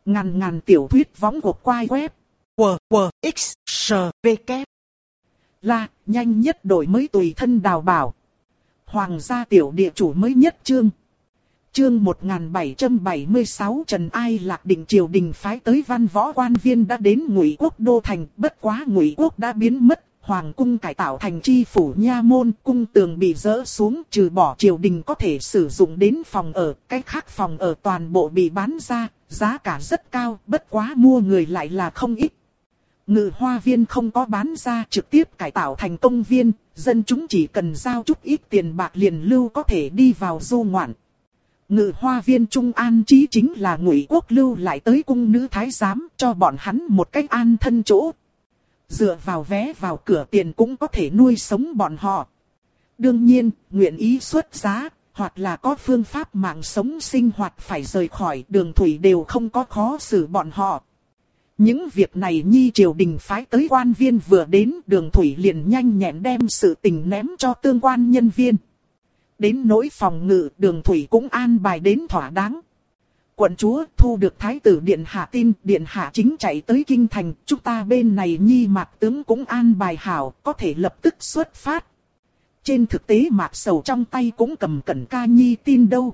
Ngàn ngàn tiểu thuyết võng của quai web. WWXSVK. Là, nhanh nhất đổi mới tùy thân đào bảo. Hoàng gia tiểu địa chủ mới nhất chương. Chương 1776 Trần Ai Lạc định triều đình phái tới văn võ quan viên đã đến Ngụy Quốc đô thành, bất quá Ngụy Quốc đã biến mất, hoàng cung cải tạo thành chi phủ nha môn, cung tường bị dỡ xuống, trừ bỏ triều đình có thể sử dụng đến phòng ở, cái khác phòng ở toàn bộ bị bán ra, giá cả rất cao, bất quá mua người lại là không ít. Ngự hoa viên không có bán ra, trực tiếp cải tạo thành công viên, dân chúng chỉ cần giao chút ít tiền bạc liền lưu có thể đi vào du ngoạn. Ngự hoa viên Trung An Trí chính là Ngụy Quốc lưu lại tới cung nữ thái giám, cho bọn hắn một cách an thân chỗ. Dựa vào vé vào cửa tiền cũng có thể nuôi sống bọn họ. Đương nhiên, nguyện ý xuất giá, hoặc là có phương pháp mạng sống sinh hoạt phải rời khỏi Đường thủy đều không có khó xử bọn họ. Những việc này nhi triều đình phái tới quan viên vừa đến, Đường thủy liền nhanh nhẹn đem sự tình ném cho tương quan nhân viên. Đến nỗi phòng ngự, Đường thủy cũng an bài đến thỏa đáng. Quận chúa thu được thái tử điện hạ tin, điện hạ chính chạy tới kinh thành, chúng ta bên này nhi Mạc tướng cũng an bài hảo, có thể lập tức xuất phát. Trên thực tế Mạc Sầu trong tay cũng cầm Cẩn Ca Nhi tin đâu.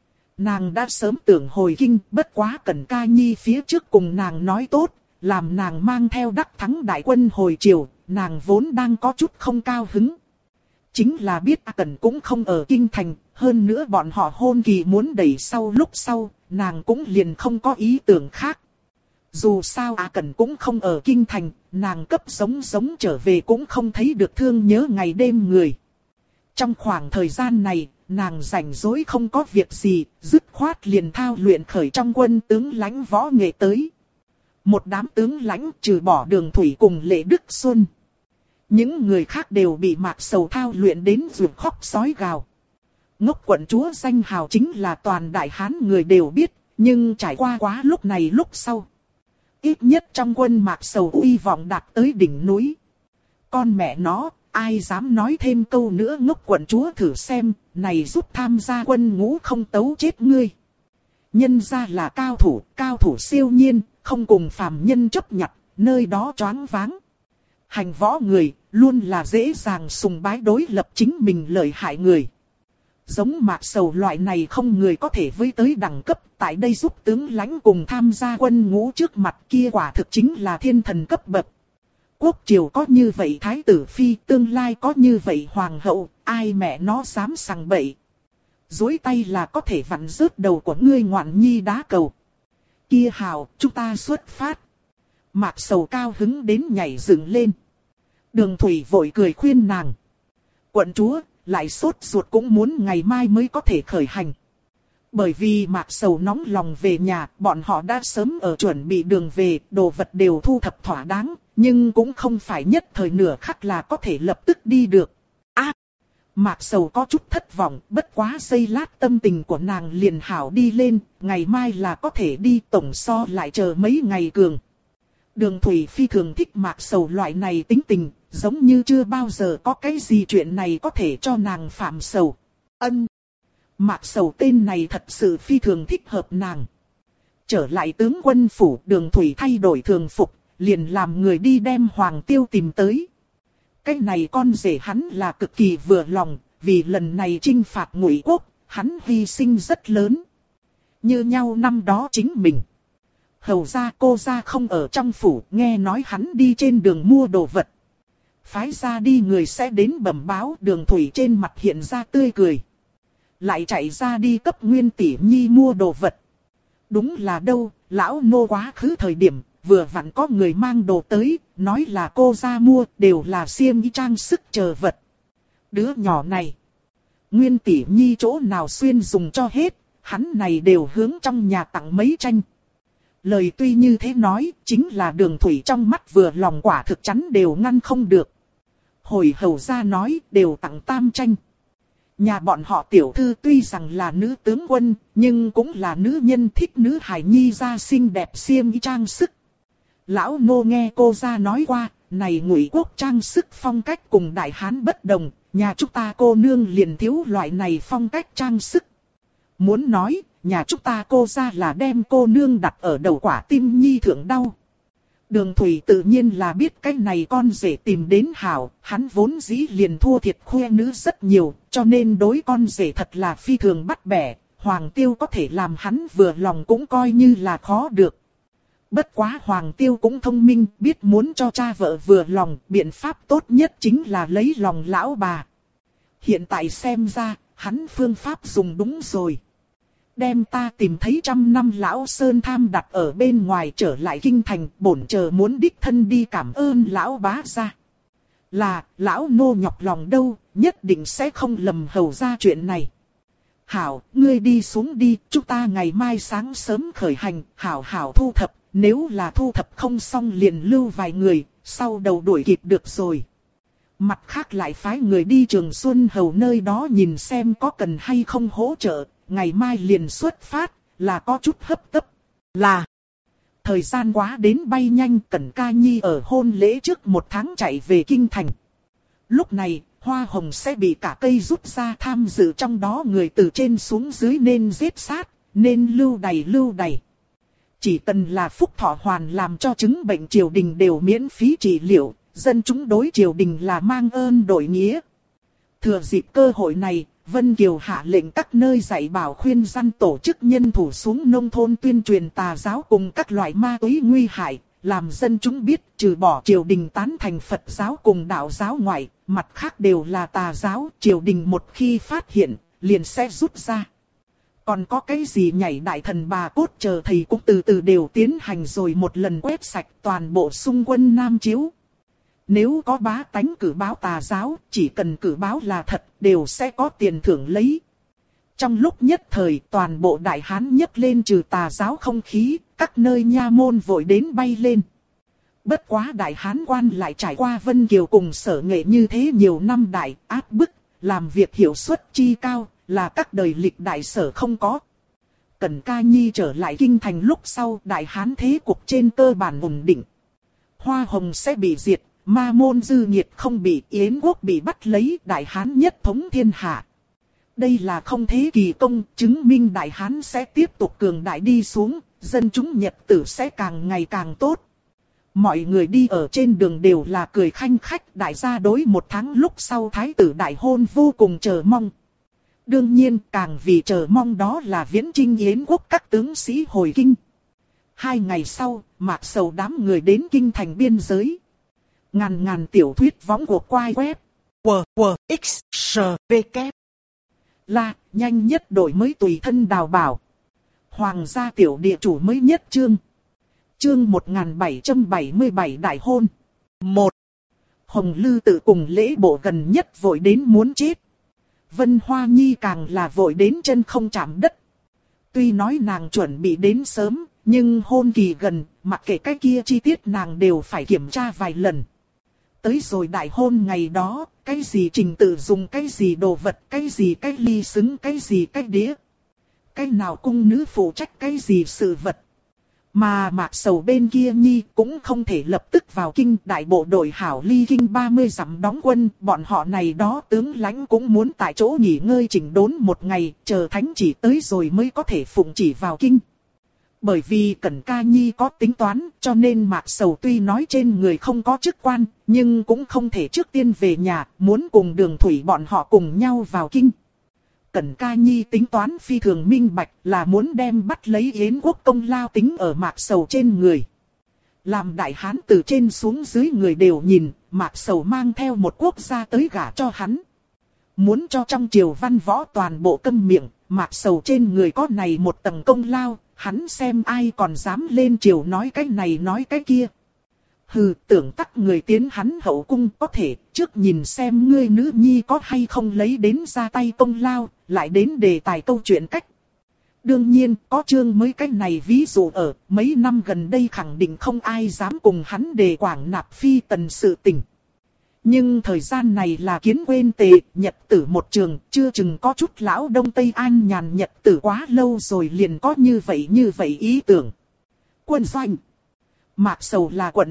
Nàng đã sớm tưởng hồi kinh, bất quá Cẩn Ca Nhi phía trước cùng nàng nói tốt, làm nàng mang theo đắc thắng đại quân hồi triều, nàng vốn đang có chút không cao hứng. Chính là biết Cẩn cũng không ở kinh thành, hơn nữa bọn họ hôn kỳ muốn đẩy sau lúc sau, nàng cũng liền không có ý tưởng khác. Dù sao Cẩn cũng không ở kinh thành, nàng cấp sống trở về cũng không thấy được thương nhớ ngày đêm người. Trong khoảng thời gian này, nàng rảnh rỗi không có việc gì, dứt khoát liền thao luyện khởi trong quân tướng lãnh võ nghệ tới. Một đám tướng lãnh trừ bỏ Đường thủy cùng Lệ Đức Xuân. Những người khác đều bị Mạc Sầu thao luyện đến ruột khóc sói gào. Ngốc quận chúa danh hào chính là toàn đại hán người đều biết, nhưng trải qua quá lúc này lúc sau. Ít nhất trong quân Mạc Sầu uy vọng đạt tới đỉnh núi. Con mẹ nó, ai dám nói thêm câu nữa ngốc quận chúa thử xem, này giúp tham gia quân ngũ không tấu chết ngươi. Nhân ra là cao thủ siêu nhiên, không cùng phàm nhân chấp nhặt, nơi đó choáng váng. Hành võ người, luôn là dễ dàng sùng bái đối lập chính mình lợi hại người. Giống Mạc Sầu loại này không người có thể với tới đẳng cấp, tại đây giúp tướng lãnh cùng tham gia quân ngũ trước mặt kia quả thực chính là thiên thần cấp bậc. Quốc triều có như vậy thái tử phi, tương lai có như vậy hoàng hậu, ai mẹ nó dám sằng bậy. Dối tay là có thể vặn rớt đầu của ngươi ngoạn nhi đá cầu. Kia hào, chúng ta xuất phát. Mạc Sầu cao hứng đến nhảy dựng lên. Đường thủy vội cười khuyên nàng. Quận chúa, lại sốt ruột cũng muốn ngày mai mới có thể khởi hành. Bởi vì Mạc Sầu nóng lòng về nhà, bọn họ đã sớm ở chuẩn bị đường về, đồ vật đều thu thập thỏa đáng, nhưng cũng không phải nhất thời nửa khắc là có thể lập tức đi được. Mạc Sầu có chút thất vọng, bất quá giây lát tâm tình của nàng liền hảo đi lên, ngày mai là có thể đi, tổng so lại chờ mấy ngày cường. Đường thủy phi thường thích Mạc Sầu loại này tính tình, giống như chưa bao giờ có cái gì chuyện này có thể cho nàng phạm sầu. Mạc Sầu tên này thật sự phi thường thích hợp nàng. Trở lại tướng quân phủ, Đường thủy thay đổi thường phục, liền làm người đi đem Hoàng Tiêu tìm tới. Cái này con rể hắn là cực kỳ vừa lòng, vì lần này chinh phạt Ngụy Quốc, hắn hy sinh rất lớn. Như nhau năm đó chính mình. Hầu ra cô ra không ở trong phủ, nghe nói hắn đi trên đường mua đồ vật. Phái ra đi người sẽ đến bẩm báo, Đường thủy trên mặt hiện ra tươi cười. Lại chạy ra đi cấp Nguyên tỷ nhi mua đồ vật. Đúng là đâu, lão nô quá khứ thời điểm, vừa vặn có người mang đồ tới, nói là cô ra mua, đều là xiêm y trang sức chờ vật. Đứa nhỏ này, Nguyên tỷ nhi chỗ nào xuyên dùng cho hết, hắn này đều hướng trong nhà tặng mấy tranh. Lời tuy như thế nói, chính là Đường thủy trong mắt vừa lòng quả thực chắn đều ngăn không được. Hồi hầu ra nói, đều tặng tam tranh. Nhà bọn họ tiểu thư tuy rằng là nữ tướng quân, nhưng cũng là nữ nhân thích nữ hài nhi ra xinh đẹp xiêm y trang sức. Lão nô nghe cô ra nói qua, này Ngụy Quốc trang sức phong cách cùng Đại Hán bất đồng, nhà chúng ta cô nương liền thiếu loại này phong cách trang sức. Muốn nói, nhà chúng ta cô ra là đem cô nương đặt ở đầu quả tim nhi thượng đau. Đường Thủy tự nhiên là biết cái này con rể tìm đến hảo, hắn vốn dĩ liền thua thiệt khoe nữ rất nhiều, cho nên đối con rể thật là phi thường bắt bẻ, Hoàng Tiêu có thể làm hắn vừa lòng cũng coi như là khó được. Bất quá Hoàng Tiêu cũng thông minh, biết muốn cho cha vợ vừa lòng, biện pháp tốt nhất chính là lấy lòng lão bà. Hiện tại xem ra, hắn phương pháp dùng đúng rồi. Đem ta tìm thấy 100 năm lão sơn tham đặt ở bên ngoài trở lại kinh thành, bổn chờ muốn đích thân đi cảm ơn lão bá gia. Là, lão nô nhọc lòng đâu, nhất định sẽ không lầm hầu ra chuyện này. Hảo, ngươi đi xuống đi, chúng ta ngày mai sáng sớm khởi hành, hảo thu thập, nếu là thu thập không xong liền lưu vài người, sau đầu đuổi kịp được rồi. Mặt khác lại phái người đi Trường Xuân Hầu nơi đó nhìn xem có cần hay không hỗ trợ, ngày mai liền xuất phát, là có chút hấp tấp. Là, thời gian quá đến bay nhanh, Cẩn Ca Nhi ở hôn lễ trước 1 tháng chạy về kinh thành. Lúc này, Hoa Hồng sẽ bị cả cây rút ra, tham dự trong đó người từ trên xuống dưới nên giết sát, nên lưu đày. Chỉ cần là Phúc Thọ Hoàn làm cho chứng bệnh triều đình đều miễn phí trị liệu, dân chúng đối triều đình là mang ơn đội nghĩa. Thừa dịp cơ hội này, Vân Kiều hạ lệnh các nơi dạy bảo khuyên răn tổ chức nhân thủ xuống nông thôn tuyên truyền tà giáo cùng các loại ma túy nguy hại, làm dân chúng biết trừ bỏ triều đình tán thành Phật giáo cùng đạo giáo ngoại, mặt khác đều là tà giáo, triều đình một khi phát hiện, liền sẽ rút ra. Còn có cái gì nhảy đại thần bà cốt chờ thầy cũng từ từ đều tiến hành rồi một lần quét sạch toàn bộ xung quân Nam Chiếu. Nếu có bá tánh cử báo tà giáo, chỉ cần cử báo là thật, đều sẽ có tiền thưởng lấy. Trong lúc nhất thời, toàn bộ Đại Hán nhấc lên trừ tà giáo không khí, các nơi nha môn vội đến bay lên. Bất quá Đại Hán quan lại trải qua Vân Kiều cùng Sở Nghệ như thế nhiều năm đại áp bức, làm việc hiệu suất chi cao, là các đời lịch đại sở không có. Cẩn Ca Nhi trở lại kinh thành lúc sau, Đại Hán thế cục trên cơ bản ổn định. Hoa Hồng sẽ bị diệt, Ma Môn dư nhiệt không bị, Yến quốc bị bắt lấy, Đại Hán nhất thống thiên hạ. Đây là không thế kỳ công, chứng minh Đại Hán sẽ tiếp tục cường đại đi xuống, dân chúng nhật tử sẽ càng ngày càng tốt. Mọi người đi ở trên đường đều là cười khanh khách, đại gia đối 1 tháng lúc sau thái tử đại hôn vô cùng chờ mong. Đương nhiên càng vì chờ mong đó là viễn chinh Yến quốc các tướng sĩ hồi kinh. 2 ngày sau, Mạc Sầu đám người đến kinh thành biên giới. Ngàn tiểu thuyết võng của quai web. WWXSVK. Là, nhanh nhất đổi mới tùy thân đào bảo. Hoàng gia tiểu địa chủ mới nhất chương. Chương 1777 đại hôn. 1. Hồng Lư tự cùng lễ bộ gần nhất vội đến muốn chết. Vân Hoa Nhi càng là vội đến chân không chạm đất. Tuy nói nàng chuẩn bị đến sớm, nhưng hôn kỳ gần, mặc kệ cái kia chi tiết nàng đều phải kiểm tra vài lần. Tới rồi đại hôn ngày đó, cái gì trình tự dùng cái gì đồ vật, cái gì cái ly xứng, cái gì cái đĩa. Cái nào cung nữ phụ trách cái gì sự vật. Mà Mạc Sầu bên kia Nhi cũng không thể lập tức vào kinh, đại bộ đội hảo ly kinh 30 dặm đóng quân, bọn họ này đó tướng lãnh cũng muốn tại chỗ nghỉ ngơi chỉnh đốn 1 ngày, chờ thánh chỉ tới rồi mới có thể phụng chỉ vào kinh. Bởi vì Cẩn Ca Nhi có tính toán, cho nên Mạc Sầu tuy nói trên người không có chức quan, nhưng cũng không thể trước tiên về nhà, muốn cùng Đường Thủy bọn họ cùng nhau vào kinh. Cẩn Ca Nhi tính toán phi thường minh bạch là muốn đem bắt lấy Yến quốc công lao tính ở Mạc Sầu trên người. Làm Đại Hán từ trên xuống dưới người đều nhìn, Mạc Sầu mang theo một quốc gia tới gả cho hắn. Muốn cho trong triều văn võ toàn bộ câm miệng, Mạc Sầu trên người có này một tầng công lao, hắn xem ai còn dám lên triều nói cái này nói cái kia. Hừ, tưởng tắc người tiến hắn hậu cung có thể, trước nhìn xem ngươi nữ nhi có hay không lấy đến ra tay công lao, lại đến đề tài câu chuyện cách. Đương nhiên, có chương mới cái này ví dụ ở, mấy năm gần đây khẳng định không ai dám cùng hắn đề quảng nạp phi tần sự tình. Nhưng thời gian này là kiến quên tề, nhật tử một trường, chưa chừng có chút lão Đông Tây An nhàn nhật tử quá lâu rồi liền có như vậy ý tưởng. Quân doanh. Mạc Sầu là quận chúa,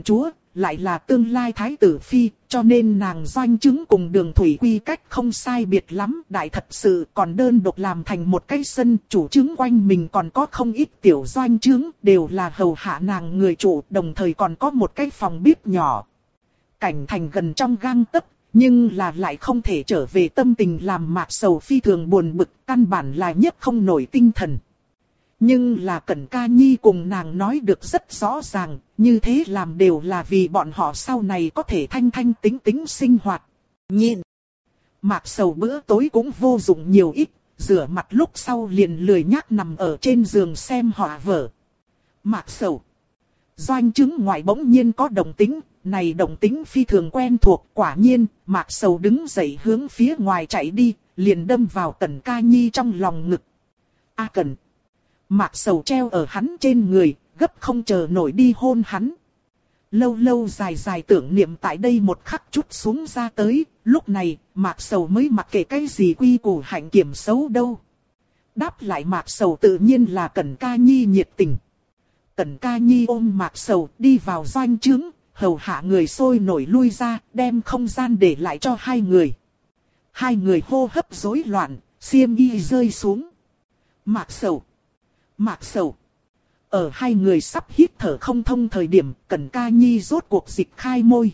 lại là tương lai thái tử phi, cho nên nàng doanh trướng cùng Đường Thủy quy cách không sai biệt lắm, đại thật sự còn đơn độc làm thành một cái sân, chủ trướng quanh mình còn có không ít tiểu doanh trướng, đều là hầu hạ nàng người chủ, đồng thời còn có một cái phòng bếp nhỏ. Cảnh thành gần trong gang tấc, nhưng là lại không thể trở về, tâm tình làm Mạc Sầu phi thường buồn bực, căn bản là nhất không nổi tinh thần. Nhưng là Cẩn Ca Nhi cùng nàng nói được rất rõ ràng, như thế làm đều là vì bọn họ sau này có thể thanh thanh tính tính sinh hoạt. Nhìn, Mạc Sầu bữa tối cũng vô dụng nhiều ít, rửa mặt lúc sau liền lười nhác nằm ở trên giường xem họa vở. Mạc Sầu, doanh trướng ngoại bỗng nhiên có động tĩnh, này động tĩnh phi thường quen thuộc, quả nhiên, Mạc Sầu đứng dậy hướng phía ngoài chạy đi, liền đâm vào Cẩn Ca Nhi trong lòng ngực. A Cẩn. Mạc Sầu treo ở hắn trên người, gấp không chờ nổi đi hôn hắn. Lâu lâu dài dài tưởng niệm tại đây một khắc chút xuống ra tới, lúc này, Mạc Sầu mới mặc kệ cái gì quy củ hạnh kiểm xấu đâu. Đáp lại Mạc Sầu tự nhiên là Cẩn Ca Nhi nhiệt tình. Cẩn Ca Nhi ôm Mạc Sầu đi vào doanh trướng, hầu hạ người sôi nổi lui ra, đem không gian để lại cho hai người. Hai người hô hấp rối loạn, xiêm y rơi xuống. Mạc Sầu. Mạc Sầu. Ở hai người sắp hít thở không thông thời điểm, Cẩn Ca Nhi rốt cuộc dịch khai môi.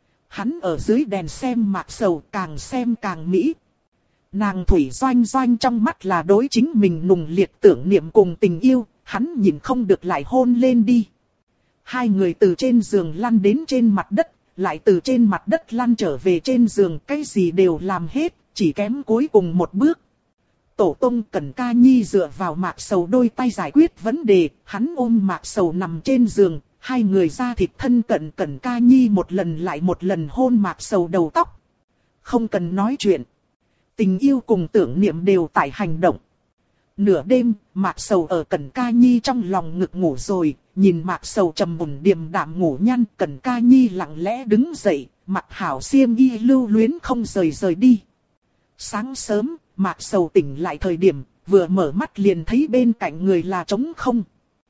Hắn ở dưới đèn xem Mạc Sầu, càng xem càng mỹ. Nàng thủy doanh doanh trong mắt là đối chính mình nùng liệt tưởng niệm cùng tình yêu, hắn nhìn không được lại hôn lên đi. Hai người từ trên giường lăn đến trên mặt đất, lại từ trên mặt đất lăn trở về trên giường, cái gì đều làm hết, chỉ kém cuối cùng một bước. Tổ tông Cẩn Ca Nhi dựa vào Mạc Sầu đôi tay giải quyết vấn đề, hắn ôm Mạc Sầu nằm trên giường, hai người ra thịt thân cận. Cẩn Ca Nhi một lần lại một lần hôn Mạc Sầu đầu tóc. Không cần nói chuyện. Tình yêu cùng tưởng niệm đều tại hành động. Nửa đêm, Mạc Sầu ở Cẩn Ca Nhi trong lòng ngực ngủ rồi, nhìn Mạc Sầu trầm mùn điềm đạm ngủ nhăn, Cẩn Ca Nhi lặng lẽ đứng dậy, mặc hảo xiêm y lưu luyến không rời đi. Sáng sớm, Mạc Sầu tỉnh lại thời điểm, vừa mở mắt liền thấy bên cạnh người là trống không.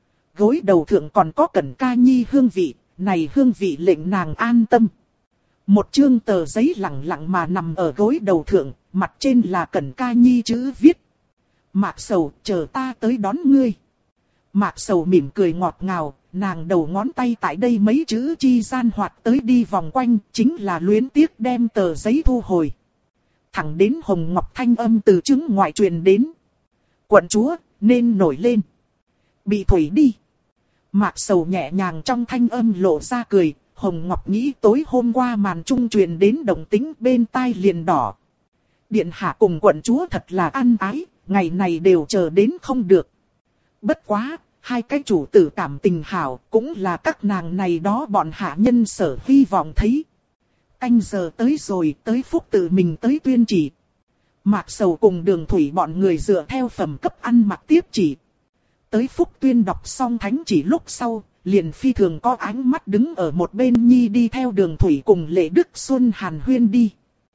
Gối đầu thượng còn có Cẩn Ca Nhi hương vị, này hương vị lệnh nàng an tâm. Một chương tờ giấy lẳng lặng mà nằm ở gối đầu thượng, mặt trên là Cẩn Ca Nhi chữ viết. Mạc Sầu, chờ ta tới đón ngươi. Mạc Sầu mỉm cười ngọt ngào, nàng đầu ngón tay tại đây mấy chữ chi gian hoạt tới đi vòng quanh, chính là luyến tiếc đem tờ giấy thu hồi. Thẳng đến Hồng Ngọc thanh âm từ trướng ngoại truyền đến. Quận chúa, nên nổi lên. Bị thủy đi. Mạc Sầu nhẹ nhàng trong thanh âm lộ ra cười, Hồng Ngọc nghĩ tối hôm qua màn trung truyền đến động tĩnh bên tai liền đỏ. Điện hạ cùng quận chúa thật là ăn ái, ngày này đều chờ đến không được. Bất quá, hai cái chủ tử cảm tình hảo cũng là các nàng này đó bọn hạ nhân sở hy vọng thấy. Canh giờ tới rồi, tới Phúc tự mình tới tuyên chỉ. Mạc Sầu cùng Đường Thủy bọn người dựa theo phẩm cấp ăn mặc tiếp chỉ. Tới Phúc tuyên đọc xong thánh chỉ lúc sau, liền phi thường có ánh mắt đứng ở một bên nhi đi theo Đường Thủy cùng Lệ Đức Xuân hàn huyên đi.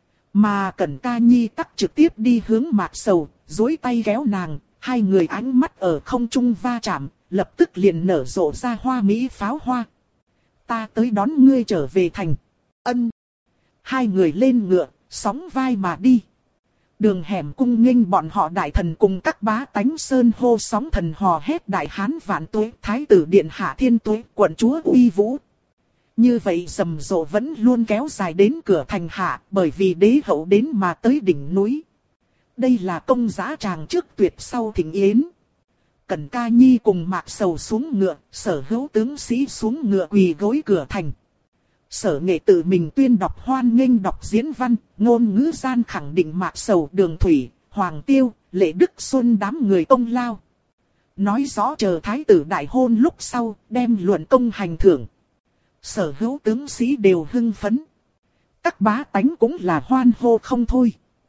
Mà Cẩn Ca Nhi tắc trực tiếp đi hướng Mạc Sầu, duỗi tay kéo nàng, hai người ánh mắt ở không trung va chạm, lập tức liền nở rộ ra hoa mỹ pháo hoa. Ta tới đón ngươi trở về thành. Ân. Hai người lên ngựa, sóng vai mà đi. Đường hẻm cung nghênh bọn họ đại thần cùng các bá tánh sơn hô sóng thần hò hét đại hán vạn tuế, thái tử điện hạ thiên tuế, quận chúa uy vũ. Như vậy rầm rộ vẫn luôn kéo dài đến cửa thành hạ, bởi vì đế hậu đến mà tới đỉnh núi. Đây là công giá tràng trước tuyệt sau thỉnh yến. Cẩn Ca Nhi cùng Mạc Sầu xuống ngựa, Sở Hữu tướng sĩ xuống ngựa quỳ gối cửa thành. Sở Nghệ tự mình tuyên đọc hoan nghênh đọc diễn văn, ngôn ngữ gian khẳng định Mạc Sầu, Đường Thủy, Hoàng Tiêu, Lệ Đức Xuân đám người công lao. Nói rõ chờ thái tử đại hôn lúc sau, đem luận công hành thưởng. Sở Hữu tướng sĩ đều hưng phấn. Các bá tánh cũng là hoan hô không thôi.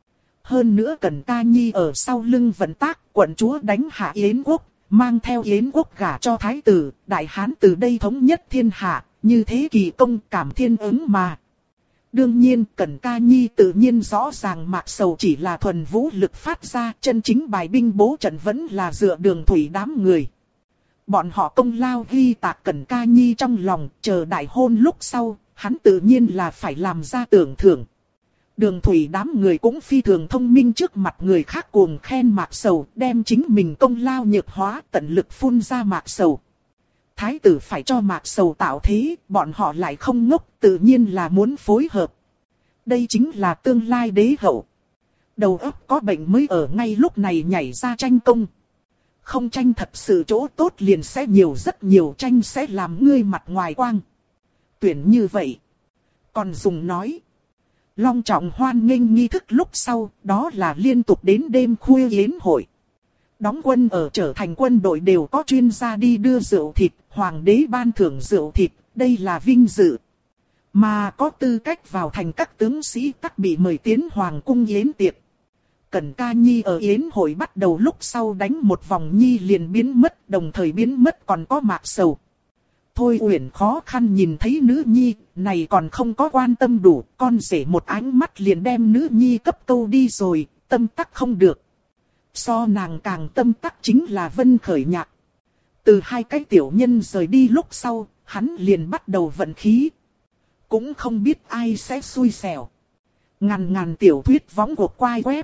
Hơn nữa Cẩn Ca Nhi ở sau lưng vận tác, quận chúa đánh hạ Yến quốc, mang theo Yến quốc gả cho thái tử, đại hán từ đây thống nhất thiên hạ, như thế kỳ công cảm thiên ứng mà. Đương nhiên Cẩn Ca Nhi tự nhiên rõ ràng Mạc Sầu chỉ là thuần vũ lực phát ra, chân chính bài binh bố trận vẫn là dựa Đường Thủy đám người. Bọn họ công lao ghi tạc Cẩn Ca Nhi trong lòng, chờ đại hôn lúc sau, hắn tự nhiên là phải làm ra tưởng thưởng. Đường Thủy đám người cũng phi thường thông minh, trước mặt người khác cuồng khen Mạc Sầu, đem chính mình công lao nhược hóa, tận lực phun ra Mạc Sầu. Thái tử phải cho Mạc Sầu tạo thế, bọn họ lại không ngốc, tự nhiên là muốn phối hợp. Đây chính là tương lai đế hậu. Đầu óc có bệnh mới ở ngay lúc này nhảy ra tranh công. Không tranh thật sự chỗ tốt liền sẽ nhiều, rất nhiều, tranh sẽ làm ngươi mặt ngoài quang. Tuyển như vậy. Còn dùng nói. Long trọng hoan nghênh nghi thức lúc sau, đó là liên tục đến đêm khuya yến hội. Đóng quân ở trở thành quân đội đều có chuyên gia đi đưa rượu thịt, hoàng đế ban thưởng rượu thịt, đây là vinh dự. Mà có tư cách vào thành các tướng sĩ các bị mời tiến hoàng cung yến tiệc. Cẩn Ca Nhi ở yến hội bắt đầu lúc sau đánh một vòng nhi liền biến mất, đồng thời biến mất còn có Mạc Sầu. Thôi Uyển khó khăn nhìn thấy nữ nhi, này còn không có quan tâm đủ, con rể một ánh mắt liền đem nữ nhi cấp câu đi rồi, tâm tắc không được. So nàng càng tâm tắc chính là Vân Khởi Nhạc. Từ hai cái tiểu nhân rời đi lúc sau, hắn liền bắt đầu vận khí. Cũng không biết ai sẽ xui xẻo. Ngàn tiểu thuyết võng của quai web.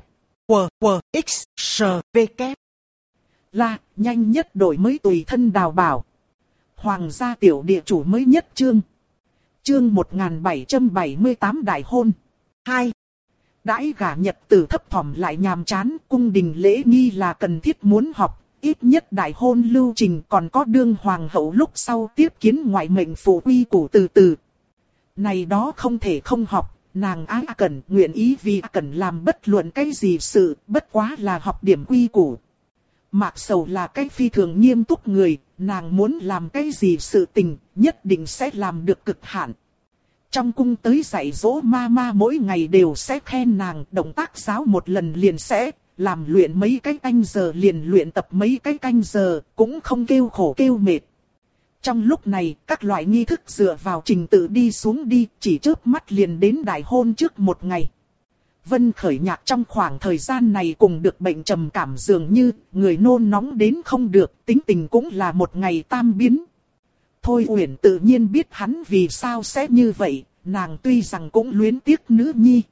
WWXSVK. Là, nhanh nhất đổi mới tùy thân đào bảo. Hoàng gia tiểu địa chủ mới nhất chương. Chương 1778 đại hôn. 2. Đãi gả nhật tử thấp thỏm lại nhàm chán, cung đình lễ nghi là cần thiết muốn học, ít nhất đại hôn lưu trình còn có đương hoàng hậu lúc sau tiếp kiến ngoại mệnh phụ quy củ từ từ. Này đó không thể không học, nàng ái Cẩn nguyện ý vì Cẩn làm bất luận cái gì sự, bất quá là học điểm quy củ. Mạc Sầu là cái phi thường nghiêm túc người, nàng muốn làm cái gì sự tình, nhất định sẽ làm được cực hạn. Trong cung tới dạy dỗ ma mỗi ngày đều sẽ khen nàng, động tác giáo một lần liền sẽ, làm luyện mấy cái canh giờ liền luyện tập mấy cái canh giờ, cũng không kêu khổ kêu mệt. Trong lúc này, các loại nghi thức dựa vào trình tự đi xuống đi, chỉ chớp mắt liền đến đại hôn trước một ngày. Vân Khởi Nhạc trong khoảng thời gian này cùng được bệnh trầm cảm dường như, người nôn nóng đến không được, tính tình cũng là một ngày tam biến. Thôi Uyển tự nhiên biết hắn vì sao sẽ như vậy, nàng tuy rằng cũng luyến tiếc nữ nhi.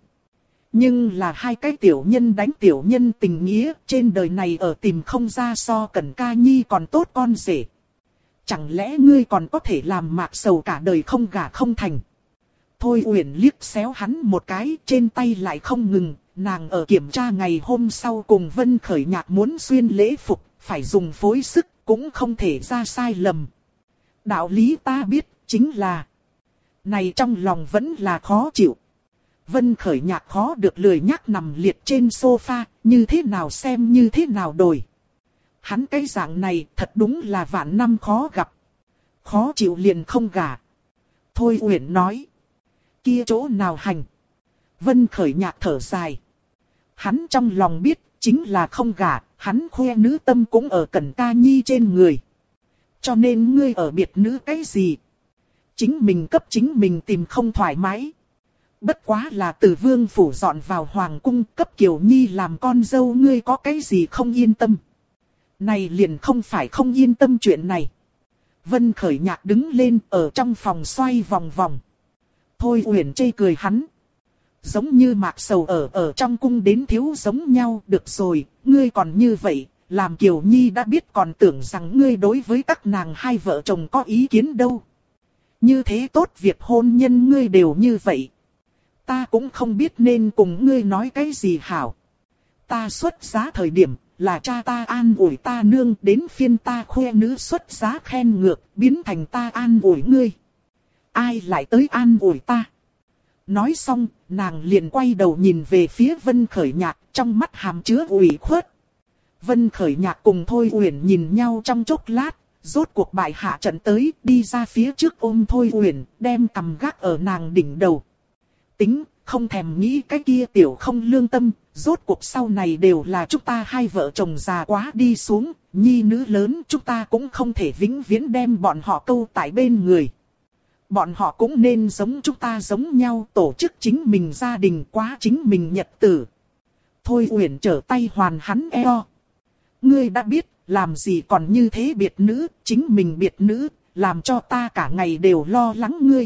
Nhưng là hai cái tiểu nhân đánh tiểu nhân tình nghĩa, trên đời này ở tìm không ra so Cẩn Ca Nhi còn tốt con rể. Chẳng lẽ ngươi còn có thể làm Mạc Sầu cả đời không gả không thành? Thôi Uyển liếc xéo hắn một cái, trên tay lại không ngừng, nàng ở kiểm tra ngày hôm sau cùng Vân Khởi Nhạc muốn xuyên lễ phục, phải dùng phối sức, cũng không thể ra sai lầm. Đạo lý ta biết, chính là này trong lòng vẫn là khó chịu. Vân Khởi Nhạc khó được lười nhác nằm liệt trên sofa, như thế nào xem như thế nào đổi. Hắn cái dạng này thật đúng là vạn năm khó gặp. Khó chịu liền không gả. Thôi Uyển nói. Kia chỗ nào hành. Vân Khởi Nhạc thở dài. Hắn trong lòng biết chính là không gả, hắn khoe nữ tâm cũng ở Cẩn Ca Nhi trên người. Cho nên ngươi ở biệt nữ cái gì? Chính mình cấp chính mình tìm không thoải mái. Bất quá là từ vương phủ dọn vào hoàng cung cấp Kiều Nhi làm con dâu, ngươi có cái gì không yên tâm? Này liền không phải không yên tâm chuyện này. Vân Khởi Nhạc đứng lên ở trong phòng xoay vòng vòng. Thôi Uyển chê cười hắn. Giống như Mạc Sầu ở trong cung đến thiếu giống nhau, được rồi, ngươi còn như vậy, làm Kiều Nhi đã biết còn tưởng rằng ngươi đối với các nàng hai vợ chồng có ý kiến đâu. Như thế tốt việc hôn nhân ngươi đều như vậy. Ta cũng không biết nên cùng ngươi nói cái gì hảo. Ta xuất giá thời điểm, là cha ta an ủi ta nương, đến phiên ta khoe nữ xuất giá khen ngược, biến thành ta an ủi ngươi. Ai lại tới an ủi ta? Nói xong, nàng liền quay đầu nhìn về phía Vân Khởi Nhạc, trong mắt hàm chứa ủy khuất. Vân Khởi Nhạc cùng Thôi Uyển nhìn nhau trong chốc lát, rốt cuộc bại hạ trận tới, đi ra phía trước ôm Thôi Uyển, đem cằm gác ở nàng đỉnh đầu. Tính, không thèm nghĩ cái kia tiểu không lương tâm, rốt cuộc sau này đều là chúng ta hai vợ chồng già quá đi xuống, nhi nữ lớn chúng ta cũng không thể vĩnh viễn đem bọn họ câu tại bên người. Bọn họ cũng nên giống chúng ta giống nhau, tổ chức chính mình gia đình, quá chính mình nhật tử. Thôi Uyển trở tay hoàn hắn eo. Ngươi đã biết, làm gì còn như thế biệt nữ, chính mình biệt nữ, làm cho ta cả ngày đều lo lắng ngươi.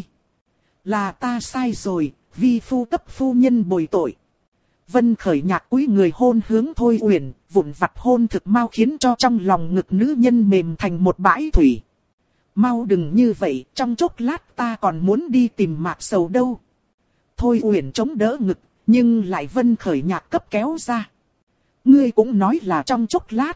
Là ta sai rồi, vi phu cấp phu nhân bồi tội. Vân Khởi Nhạc cúi người hôn hướng Thôi Uyển, vụn vặt hôn thực mau khiến cho trong lòng ngực nữ nhân mềm thành một bãi thủy. Mau đừng như vậy, trong chốc lát ta còn muốn đi tìm Mạc Sầu đâu. Thôi Uyển chống đỡ ngực, nhưng lại Vân Khởi Nhạc cấp kéo ra. Ngươi cũng nói là trong chốc lát.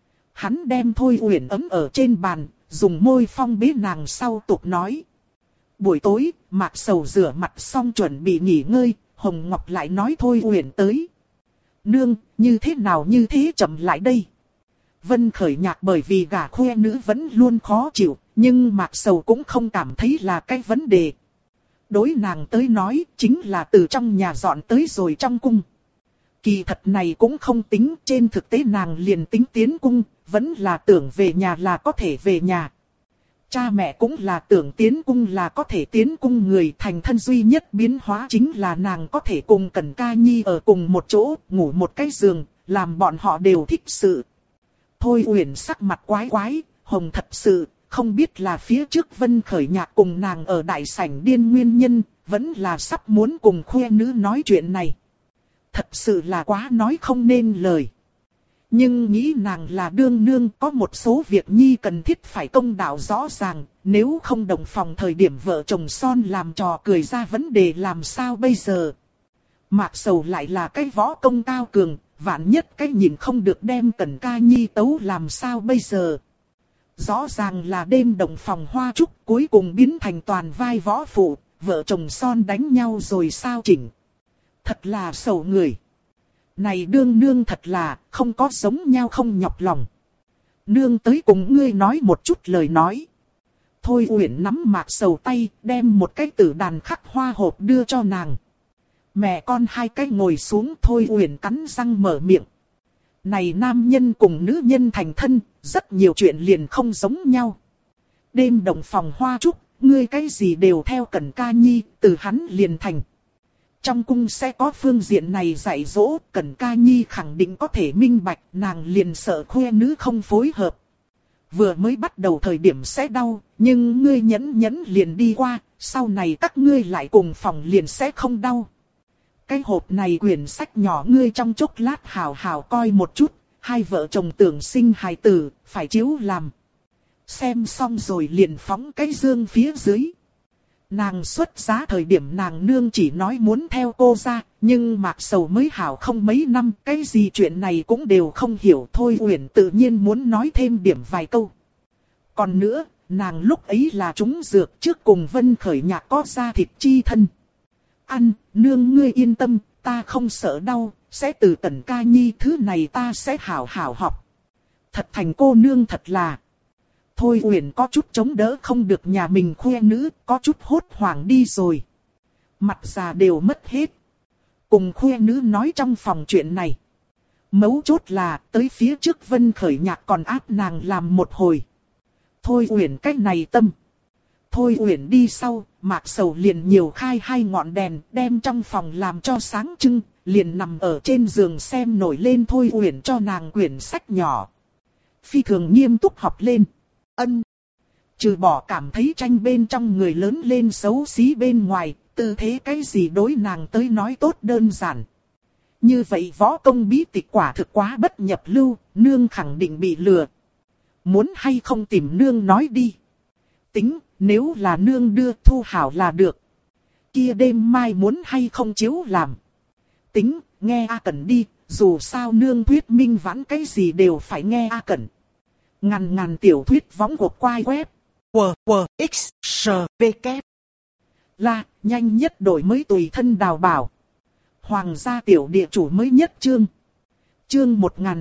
Hắn đem Thôi Uyển ấm ở trên bàn, dùng môi phong bế nàng sau tục nói. Buổi tối, Mạc Sầu rửa mặt xong chuẩn bị nghỉ ngơi, Hồng Ngọc lại nói Thôi Uyển tới. Nương, như thế nào như thế chậm lại đây. Vân Khởi Nhạc bởi vì gả khoe nữ vẫn luôn khó chịu, nhưng Mạc Sầu cũng không cảm thấy là cái vấn đề. Đối nàng tới nói, chính là từ trong nhà dọn tới rồi trong cung. Kỳ thật này cũng không tính, trên thực tế nàng liền tính tiến cung, vẫn là tưởng về nhà là có thể về nhà. Cha mẹ cũng là tưởng tiến cung là có thể tiến cung, người thành thân duy nhất biến hóa chính là nàng có thể cùng Cẩn Ca Nhi ở cùng một chỗ, ngủ một cái giường, làm bọn họ đều thích sự. Thôi Uyển sắc mặt quái quái, hồng thật sự, không biết là phía trước Vân Khởi Nhạc cùng nàng ở đại sảnh điên nguyên nhân, vẫn là sắp muốn cùng khoe nữ nói chuyện này. Thật sự là quá nói không nên lời. Nhưng nghĩ nàng là đương nương, có một số việc nhi cần thiết phải công đạo rõ ràng, nếu không đồng phòng thời điểm vợ chồng son làm trò cười ra vấn đề làm sao bây giờ. Mạc Sầu lại là cái võ công cao cường, vạn nhất cái nhìn không được đem Cẩn Ca Nhi tấu làm sao bây giờ. Rõ ràng là đêm đồng phòng hoa trúc cuối cùng biến thành toàn vai võ phụ, vợ chồng son đánh nhau rồi sao chỉnh. Thật là sầu người. Này đương nương thật là không có giống nhau không nhọc lòng. Nương tới cùng ngươi nói một chút lời nói. Thôi Uyển nắm Mạc Sầu tay, đem một cái tử đàn khắc hoa hộp đưa cho nàng. Mẹ con hai cái ngồi xuống, Thôi Uyển cắn răng mở miệng. Này nam nhân cùng nữ nhân thành thân, rất nhiều chuyện liền không giống nhau. Đêm đồng phòng hoa trúc, ngươi cái gì đều theo Cẩn Ca Nhi, từ hắn liền thành. Trong cung sẽ có phương diện này dạy dỗ, Cẩn Ca Nhi khẳng định có thể minh bạch, nàng liền sợ khoe nữ không phối hợp. Vừa mới bắt đầu thời điểm sẽ đau, nhưng ngươi nhẫn nhẫn liền đi qua, sau này các ngươi lại cùng phòng liền sẽ không đau. Cái hộp này quyển sách nhỏ ngươi trong chốc lát hào hào coi một chút, hai vợ chồng tưởng sinh hài tử, phải chiếu làm. Xem xong rồi liền phóng cái dương phía dưới. Nàng xuất giá thời điểm nàng nương chỉ nói muốn theo cô ra, nhưng Mạc Sầu mới hảo không mấy năm, cái gì chuyện này cũng đều không hiểu. Thôi Uyển tự nhiên muốn nói thêm điểm vài câu. Còn nữa, nàng lúc ấy là trúng dược trước cùng Vân Khởi Nhạc có da thịt chi thân. Ăn, nương ngươi yên tâm, ta không sợ đau, sẽ từ Cẩn Ca Nhi thứ này ta sẽ hảo hảo học. Thật thành cô nương thật là. Thôi Uyển có chút chống đỡ không được nhà mình khoe nữ, có chút hốt hoảng đi rồi. Mặt già đều mất hết. Cùng khoe nữ nói trong phòng chuyện này. Mấu chốt là tới phía trước Vân Khởi Nhạc còn áp nàng làm một hồi. Thôi Uyển cách này tâm. Thôi Uyển đi sau, Mạc Sầu liền nhiều khai hai ngọn đèn, đem trong phòng làm cho sáng trưng, liền nằm ở trên giường xem nổi lên Thôi Uyển cho nàng quyển sách nhỏ. Phi thường nghiêm túc học lên. Ân. Trừ bỏ cảm thấy tranh bên trong người lớn lên xấu xí bên ngoài, tư thế cái gì đối nàng tới nói tốt đơn giản. Như vậy võ công bí tịch quả thực quá bất nhập lưu, nương khẳng định bị lừa. Muốn hay không tìm nương nói đi. Tính, nếu là nương đưa thu hảo là được. Kia đêm mai muốn hay không chiếu làm. Tính, nghe A Cẩn đi, dù sao nương thuyết minh vãn cái gì đều phải nghe A Cẩn. Ngàn tiểu thuyết võng của quai web. X, S, V, K. Là, nhanh nhất đổi mới tùy thân đào bảo. Hoàng gia tiểu địa chủ mới nhất chương. Chương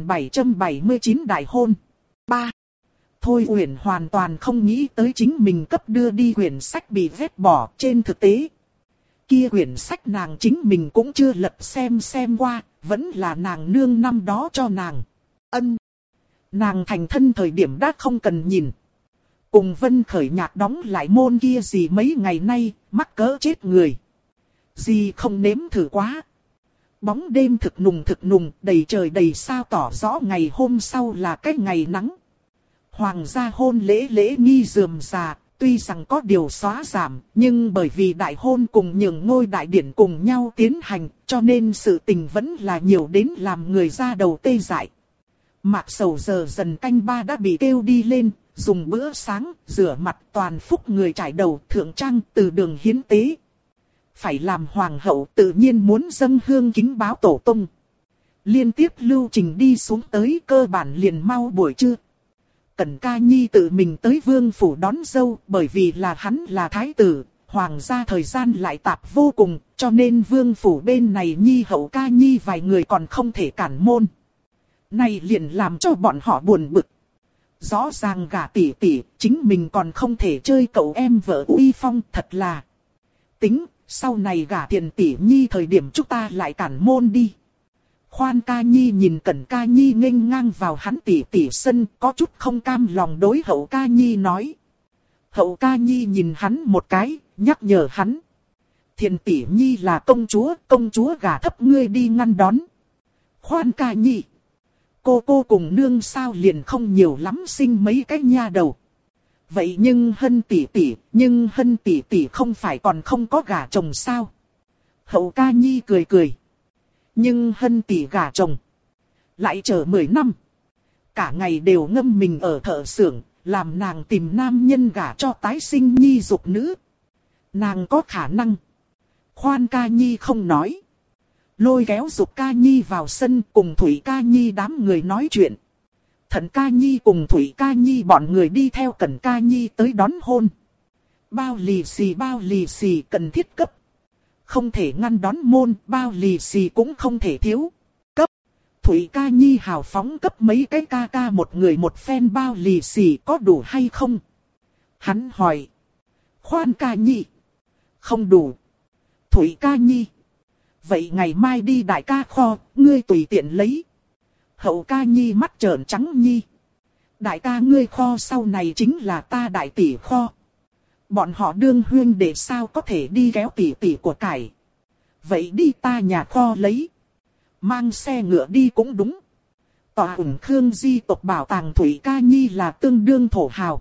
1779 đại hôn. 3. Thôi Uyển hoàn toàn không nghĩ tới chính mình cấp đưa đi quyển sách bị vét bỏ. Trên thực tế, kia quyển sách nàng chính mình cũng chưa lật xem qua, vẫn là nàng nương năm đó cho nàng. Ân. Nàng thành thân thời điểm đã không cần nhìn. Cùng Vân Khởi Nhạc đóng lại môn kia gì mấy ngày nay, mắc cỡ chết người. Gì không nếm thử quá. Bóng đêm thực nùng, đầy trời đầy sao tỏ rõ ngày hôm sau là cái ngày nắng. Hoàng gia hôn lễ nghi rườm rà, tuy rằng có điều xóa giảm, nhưng bởi vì đại hôn cùng nhường ngôi đại điển cùng nhau tiến hành, cho nên sự tình vẫn là nhiều đến làm người ra đầu tê dại. Mạc Sầu giờ dần canh ba đã bị kêu đi lên, dùng bữa sáng, rửa mặt toàn phúc người trải đầu thượng trang từ đường hiến tế. Phải làm hoàng hậu tự nhiên muốn dâng hương kính báo tổ tông. Liên tiếp lưu trình đi xuống tới cơ bản liền mau buổi trưa. Cẩn Ca Nhi tự mình tới vương phủ đón dâu bởi vì là hắn là thái tử, hoàng gia thời gian lại tạp vô cùng, cho nên vương phủ bên này Nhi hậu Ca Nhi vài người còn không thể cản môn. Này liền làm cho bọn họ buồn bực. Rõ ràng gả tỷ tỷ, chính mình còn không thể chơi cậu em vợ uy phong thật là. Tính, sau này gả tiền tỷ Nhi thời điểm chúng ta lại cản môn đi. Khoan Ca Nhi nhìn Cẩn Ca Nhi nghênh ngang vào hắn tỷ tỷ sân, có chút không cam lòng đối hậu Ca Nhi nói. Hậu Ca Nhi nhìn hắn một cái, nhắc nhở hắn. Thiền tỷ Nhi là công chúa gả thấp ngươi đi ngăn đón. Khoan Ca Nhi. Cô cùng nương sao liền không nhiều lắm sinh mấy cái nha đầu. Vậy nhưng Hân tỷ tỷ không phải còn không có gả chồng sao? Hậu Ca Nhi cười. Nhưng Hân tỷ gả chồng. Lại chờ 10 năm. Cả ngày đều ngâm mình ở thợ xưởng, làm nàng tìm nam nhân gả cho tái sinh nhi dục nữ. Nàng có khả năng. Khoan Ca Nhi không nói. Lôi kéo Dục Ca Nhi vào sân cùng Thủy Ca Nhi đám người nói chuyện. Thận Ca Nhi cùng Thủy Ca Nhi bọn người đi theo Cẩn Ca Nhi tới đón hôn. Bao lì xì cần thiết cấp. Không thể ngăn đón môn, bao lì xì cũng không thể thiếu. Cấp. Thủy Ca Nhi hào phóng cấp mấy cái ca một người một phen bao lì xì có đủ hay không? Hắn hỏi. Khoan Ca Nhi. Không đủ. Thủy Ca Nhi. Vậy ngày mai đi đại ca kho, ngươi tùy tiện lấy. Hậu Ca Nhi mắt trợn trắng nhi. Đại ca ngươi kho sau này chính là ta đại tỷ kho. Bọn họ đương huyên để sao có thể đi kéo tỷ tỷ của cải. Vậy đi ta nhà kho lấy. Mang xe ngựa đi cũng đúng. Tòa ủng Khương Di tộc bảo tàng Thủy Ca Nhi là tương đương thổ hào.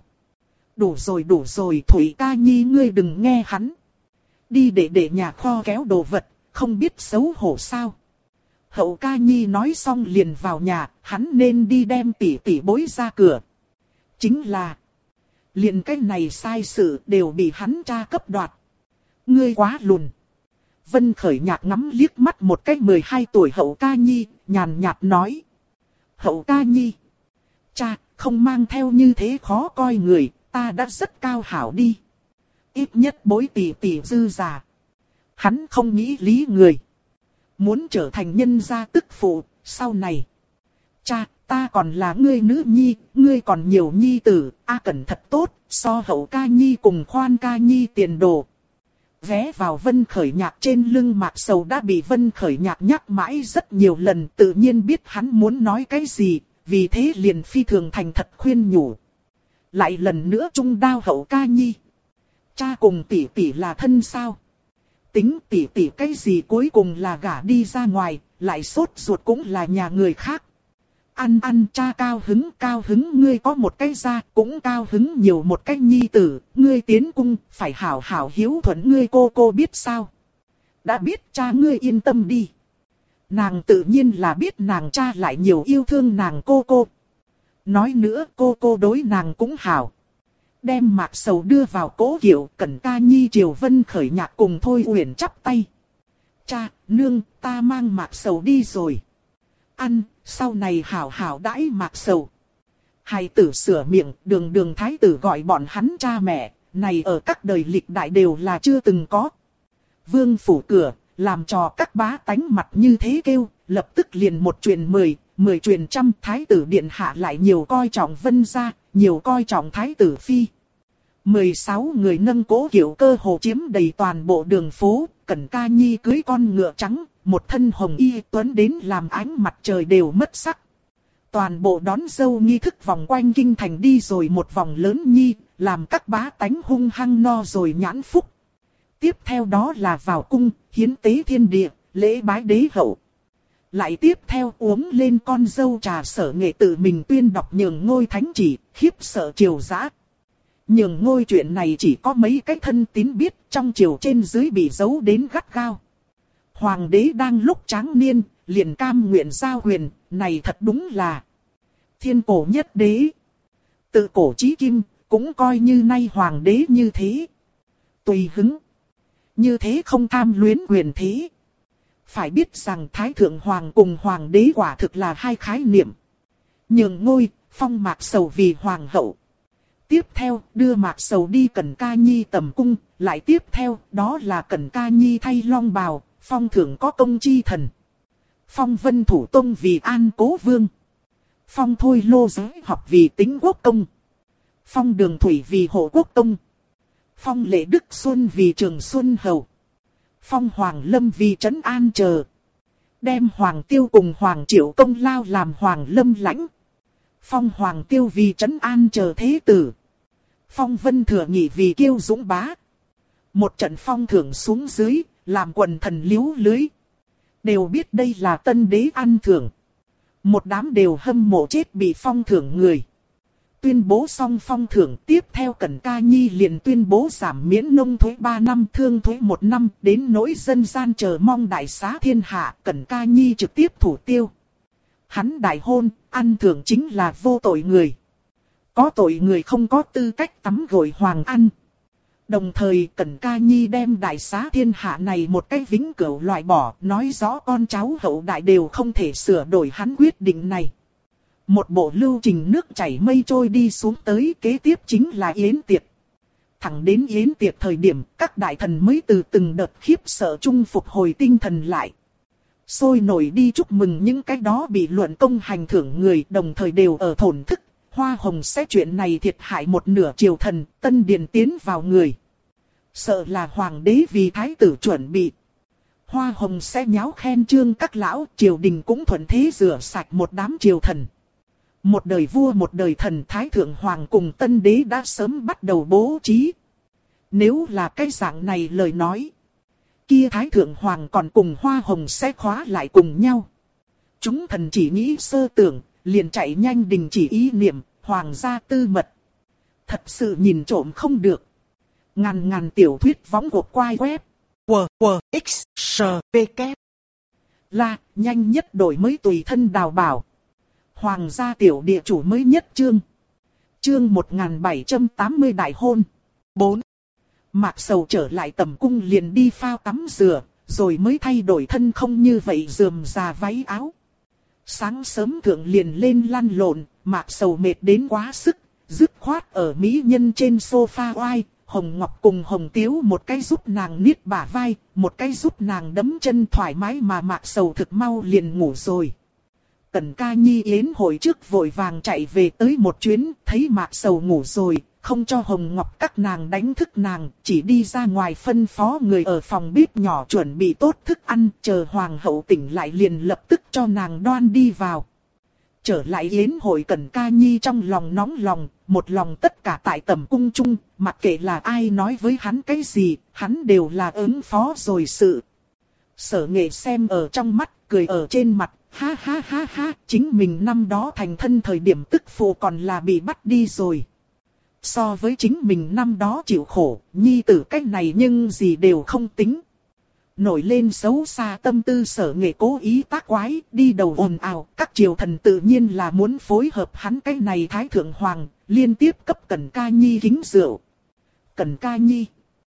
Đủ rồi Thủy Ca Nhi ngươi đừng nghe hắn. Đi để nhà kho kéo đồ vật, không biết xấu hổ sao. Hậu Ca Nhi nói xong liền vào nhà, hắn nên đi đem tỷ tỷ bối ra cửa. Chính là, liền cái này sai sự đều bị hắn cha cấp đoạt. Ngươi quá lùn. Vân Khởi Nhạc ngắm liếc mắt một cái 12 tuổi Hậu Ca Nhi, nhàn nhạt nói. Hậu Ca Nhi, cha, không mang theo như thế khó coi người, ta đã rất cao hảo đi. Ít nhất bối tỷ tỷ dư già. Hắn không nghĩ lý người. Muốn trở thành nhân gia tức phụ, sau này. Cha, ta còn là ngươi nữ nhi, ngươi còn nhiều nhi tử, Cẩn thật tốt, so Hậu Ca Nhi cùng Khoan Ca Nhi tiền đồ. Vé vào Vân Khởi Nhạc trên lưng Mạc Sầu đã bị Vân Khởi Nhạc nhắc mãi rất nhiều lần, tự nhiên biết hắn muốn nói cái gì, vì thế liền phi thường thành thật khuyên nhủ. Lại lần nữa trung đao Hậu Ca Nhi. Cha cùng tỷ tỷ là thân sao? Tính tỷ tỷ cái gì cuối cùng là gả đi ra ngoài, lại sốt ruột cũng là nhà người khác. Ăn cha cao hứng ngươi có một cái gia, cũng cao hứng nhiều một cái nhi tử, ngươi tiến cung, phải hảo hảo hiếu thuận ngươi cô biết sao. Đã biết cha ngươi yên tâm đi. Nàng tự nhiên là biết nàng cha lại nhiều yêu thương nàng cô. Nói nữa cô đối nàng cũng hảo. Đem Mạc Sầu đưa vào cố kiệu, Cẩn Ca Nhi Triều Vân Khởi Nhạc cùng Thôi Uyển chắp tay. Cha, nương, ta mang Mạc Sầu đi rồi. Ăn, sau này hảo hảo đãi Mạc Sầu. Hài tử sửa miệng, đường thái tử gọi bọn hắn cha mẹ, này ở các đời lịch đại đều là chưa từng có. Vương phủ cửa, làm cho các bá tánh mặt như thế kêu, lập tức liền một truyền 10 truyền trăm, thái tử điện hạ lại nhiều coi trọng Vân gia, nhiều coi trọng thái tử phi. 16 người nâng cố kiệu cơ hồ chiếm đầy toàn bộ đường phố, Cẩn Ca Nhi cưới con ngựa trắng, một thân hồng y tuấn đến làm ánh mặt trời đều mất sắc. Toàn bộ đón dâu nghi thức vòng quanh kinh thành đi rồi một vòng lớn nhi, làm các bá tánh hung hăng no rồi nhãn phúc. Tiếp theo đó là vào cung, hiến tế thiên địa, lễ bái đế hậu. Lại tiếp theo uống lên con dâu trà Sở Nghệ tự mình tuyên đọc nhường ngôi thánh chỉ, khiếp sợ triều dã. Nhường ngôi chuyện này chỉ có mấy cái thân tín biết, trong triều trên dưới bị giấu đến gắt gao. Hoàng đế đang lúc tráng niên, liền cam nguyện giao huyền, này thật đúng là thiên cổ nhất đế. Tự cổ chí kim, cũng coi như nay hoàng đế như thế. Tùy hứng. Như thế không tham luyến quyền thế. Phải biết rằng Thái Thượng Hoàng cùng Hoàng đế quả thực là hai khái niệm. Nhường ngôi, phong Mạc Sầu vì Hoàng hậu. Tiếp theo, đưa Mạc Sầu đi Cẩn Ca Nhi tầm cung. Lại tiếp theo, đó là Cẩn Ca Nhi thay long bào, phong thưởng có công chi thần. Phong Vân Thủ Tông vì An Cố Vương. Phong Thôi Lô Giới Học vì Tính Quốc Công. Phong Đường Thủy vì Hộ Quốc Công. Phong Lệ Đức Xuân vì Trường Xuân Hầu. Phong Hoàng Lâm vì Trấn An Chờ. Đem Hoàng Tiêu cùng Hoàng Triệu công lao làm Hoàng Lâm lãnh. Phong Hoàng Tiêu vì Trấn An Chờ thế tử. Phong Vân Thừa Nhị vì Kiêu Dũng Bá. Một trận phong thưởng xuống dưới, làm quần thần liếu lưới. Đều biết đây là tân đế ăn thưởng. Một đám đều hâm mộ chết bị phong thưởng người. Tuyên bố xong phong thưởng, tiếp theo Cẩn Ca Nhi liền tuyên bố giảm miễn nông thuế 3 năm, thương thuế 1 năm, đến nỗi dân gian chờ mong đại xá thiên hạ, Cẩn Ca Nhi trực tiếp thủ tiêu. Hắn đại hôn, ăn thưởng chính là vô tội người. Có tội người không có tư cách tắm gội hoàng ăn. Đồng thời Cẩn Ca Nhi đem đại xá thiên hạ này một cái vĩnh cửu loại bỏ, nói rõ con cháu hậu đại đều không thể sửa đổi hắn quyết định này. Một bộ lưu trình nước chảy mây trôi đi xuống tới, kế tiếp chính là yến tiệc. Thẳng đến yến tiệc thời điểm, các đại thần mới từ từng đợt khiếp sợ chung phục hồi tinh thần lại. Sôi nổi đi chúc mừng những cái đó bị luận công hành thưởng người, đồng thời đều ở thổn thức. Hoa hồng sẽ chuyện này thiệt hại một nửa triều thần, tân điền tiến vào người. Sợ là hoàng đế vì thái tử chuẩn bị. Hoa hồng sẽ nháo khen trương các lão, triều đình cũng thuận thế rửa sạch một đám triều thần. Một đời vua một đời thần, Thái Thượng Hoàng cùng tân đế đã sớm bắt đầu bố trí. Nếu là cái dạng này lời nói, kia Thái Thượng Hoàng còn cùng Hoa Hồng sẽ khóa lại cùng nhau. Chúng thần chỉ nghĩ sơ tưởng, liền chạy nhanh đình chỉ ý niệm, hoàng gia tư mật. Thật sự nhìn trộm không được. Ngàn tiểu thuyết võng cuộc quay web. W, X, S, V, K. La, nhanh nhất đổi mới tùy thân đào bảo. Hoàng gia tiểu địa chủ mới nhất chương. Chương 1780 đại hôn. 4. Mạc Sầu trở lại tầm cung liền đi phao tắm rửa, rồi mới thay đổi thân không như vậy rườm rà váy áo. Sáng sớm thượng liền lên lăn lộn, Mạc Sầu mệt đến quá sức, dứt khoát ở mỹ nhân trên sofa oai. Hồng Ngọc cùng Hồng Tiếu một cái giúp nàng niết bả vai, một cái giúp nàng đấm chân thoải mái mà Mạc Sầu thực mau liền ngủ rồi. Cẩn Ca Nhi yến hội trước vội vàng chạy về tới một chuyến, thấy Mạc Sầu ngủ rồi, không cho Hồng Ngọc các nàng đánh thức nàng, chỉ đi ra ngoài phân phó người ở phòng bếp nhỏ chuẩn bị tốt thức ăn, chờ hoàng hậu tỉnh lại liền lập tức cho nàng đoan đi vào. Trở lại yến hội Cẩn Ca Nhi trong lòng nóng lòng, một lòng tất cả tại tầm cung chung, mặc kệ là ai nói với hắn cái gì, hắn đều là ứng phó rồi sự. Sở Nghệ xem ở trong mắt, cười ở trên mặt, ha ha ha ha, chính mình năm đó thành thân thời điểm tức phụ còn là bị bắt đi rồi. So với chính mình năm đó chịu khổ, nhi tử cách này nhưng gì đều không tính. Nổi lên xấu xa tâm tư Sở Nghệ cố ý tác quái, đi đầu ồn ào, các triều thần tự nhiên là muốn phối hợp hắn cái này Thái Thượng Hoàng, liên tiếp cấp Cẩn Ca Nhi kính rượu. Cẩn Ca Nhi,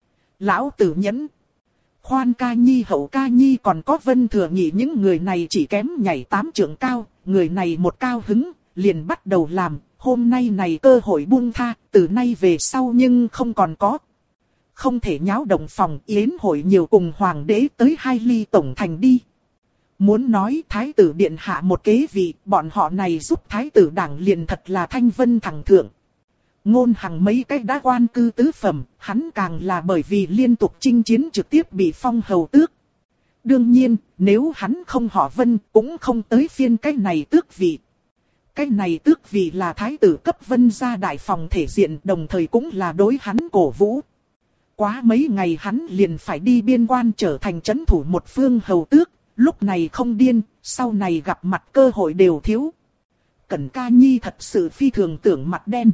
lão tử nhẫn, Khoan Ca Nhi, Hậu Ca Nhi còn có Vân Thừa Nhị, những người này chỉ kém nhảy 8 trượng cao, người này một cao hứng, liền bắt đầu làm, hôm nay này cơ hội buông tha, từ nay về sau nhưng không còn có. Không thể nháo động phòng, yến hội nhiều cùng hoàng đế tới 2 ly tổng thành đi. Muốn nói thái tử điện hạ một kế vị, bọn họ này giúp thái tử đảng liền thật là thanh vân thẳng thượng. Ngôn Hằng mấy cách đã quan cư tứ phẩm, hắn càng là bởi vì liên tục chinh chiến trực tiếp bị phong hầu tước. Đương nhiên, nếu hắn không họ Vân, cũng không tới phiên cái này tước vị. Cái này tước vị là thái tử cấp Vân gia đại phòng thể diện, đồng thời cũng là đối hắn cổ vũ. Quá mấy ngày hắn liền phải đi biên quan trở thành trấn thủ một phương hầu tước, lúc này không điên, sau này gặp mặt cơ hội đều thiếu. Cẩn Ca Nhi thật sự phi thường tưởng mặt đen.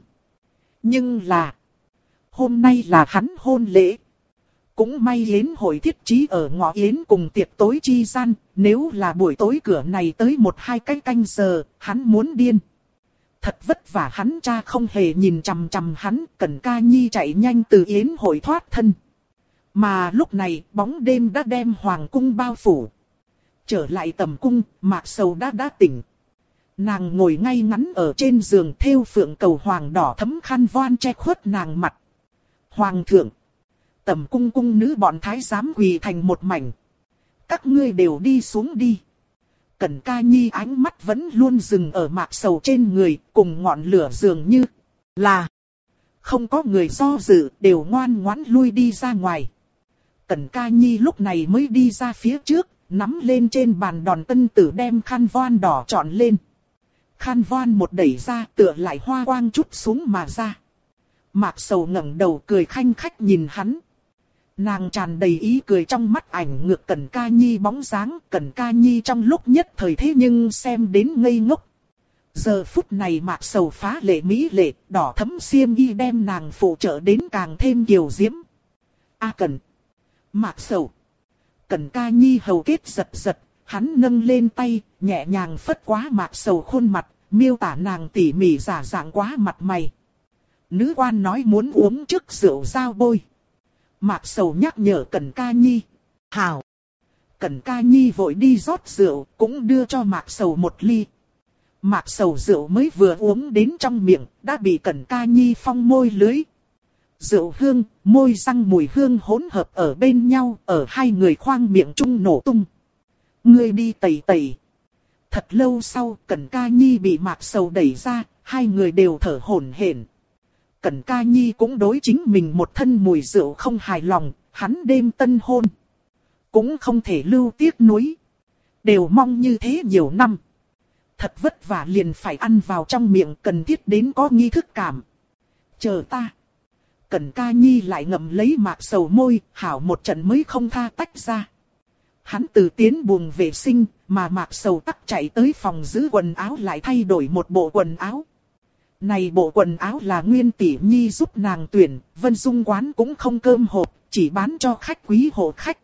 Nhưng là, hôm nay là hắn hôn lễ. Cũng may yến hội thiết trí ở ngõ yến cùng tiệc tối chi gian, nếu là buổi tối cửa này tới 1-2 cái canh giờ, hắn muốn điên. Thật vất vả hắn cha không hề nhìn chằm chằm hắn, Cẩn Ca Nhi chạy nhanh từ yến hội thoát thân. Mà lúc này, bóng đêm đã đem hoàng cung bao phủ. Trở lại tầm cung, Mạc Sầu đã tỉnh. Nàng ngồi ngay ngắn ở trên giường thêu phượng cầu hoàng đỏ thấm khăn voan che khuất nàng mặt. Hoàng thượng! Tầm cung cung nữ bọn thái giám quỳ thành một mảnh. Các ngươi đều đi xuống đi. Cẩn Ca Nhi ánh mắt vẫn luôn dừng ở Mạc Sầu trên người, cùng ngọn lửa dường như là không có người do dự, đều ngoan ngoãn lui đi ra ngoài. Cẩn Ca Nhi lúc này mới đi ra phía trước, nắm lên trên bàn đòn tân tử đem khăn voan đỏ trọn lên. Khăn voan một đẩy ra tựa lại hoa quang chút xuống mà ra. Mạc Sầu ngẩng đầu cười khanh khách nhìn hắn. Nàng tràn đầy ý cười trong mắt ảnh ngược Cẩn Ca Nhi bóng dáng. Cẩn Ca Nhi trong lúc nhất thời thế nhưng xem đến ngây ngốc. Giờ phút này Mạc Sầu phá lệ mỹ lệ, đỏ thấm xiêm y đem nàng phụ trợ đến càng thêm kiều diễm. Cẩn! Mạc Sầu! Cẩn Ca Nhi hầu kết giật giật, hắn nâng lên tay, nhẹ nhàng phất quá Mạc Sầu khuôn mặt, miêu tả nàng tỉ mỉ giả dạng quá mặt mày. Nữ quan nói muốn uống trước rượu giao bôi. Mạc Sầu nhắc nhở Cẩn Ca Nhi. Hảo! Cẩn Ca Nhi vội đi rót rượu, cũng đưa cho Mạc Sầu một ly. Mạc Sầu rượu mới vừa uống đến trong miệng, đã bị Cẩn Ca Nhi phong môi lưới. Rượu hương, môi răng mùi hương hỗn hợp ở bên nhau, ở hai người khoang miệng chung nổ tung. Ngươi đi tẩy tẩy. Thật lâu sau, Cẩn Ca Nhi bị Mạc Sầu đẩy ra, hai người đều thở hổn hển. Cẩn Ca Nhi cũng đối chính mình một thân mùi rượu không hài lòng, hắn đêm tân hôn. Cũng không thể lưu tiếc nuối. Đều mong như thế nhiều năm. Thật vất vả liền phải ăn vào trong miệng, cần thiết đến có nghi thức cảm. Chờ ta. Cẩn Ca Nhi lại ngậm lấy Mạc Sầu môi, hảo một trận mới không tha tách ra. Hắn từ tiến buồng vệ sinh, mà Mạc Sầu tắc chạy tới phòng giữ quần áo lại thay đổi một bộ quần áo. Này bộ quần áo là Nguyên Tỷ Nhi giúp nàng tuyển, Vân Dung quán cũng không cơm hộp, chỉ bán cho khách quý hộ khách.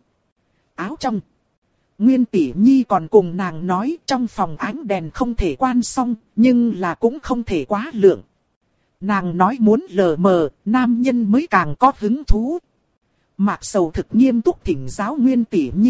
Áo trong. Nguyên Tỷ Nhi còn cùng nàng nói trong phòng ánh đèn không thể quan xong, nhưng là cũng không thể quá lượng. Nàng nói muốn lờ mờ, nam nhân mới càng có hứng thú. Mạc Sầu thực nghiêm túc thỉnh giáo Nguyên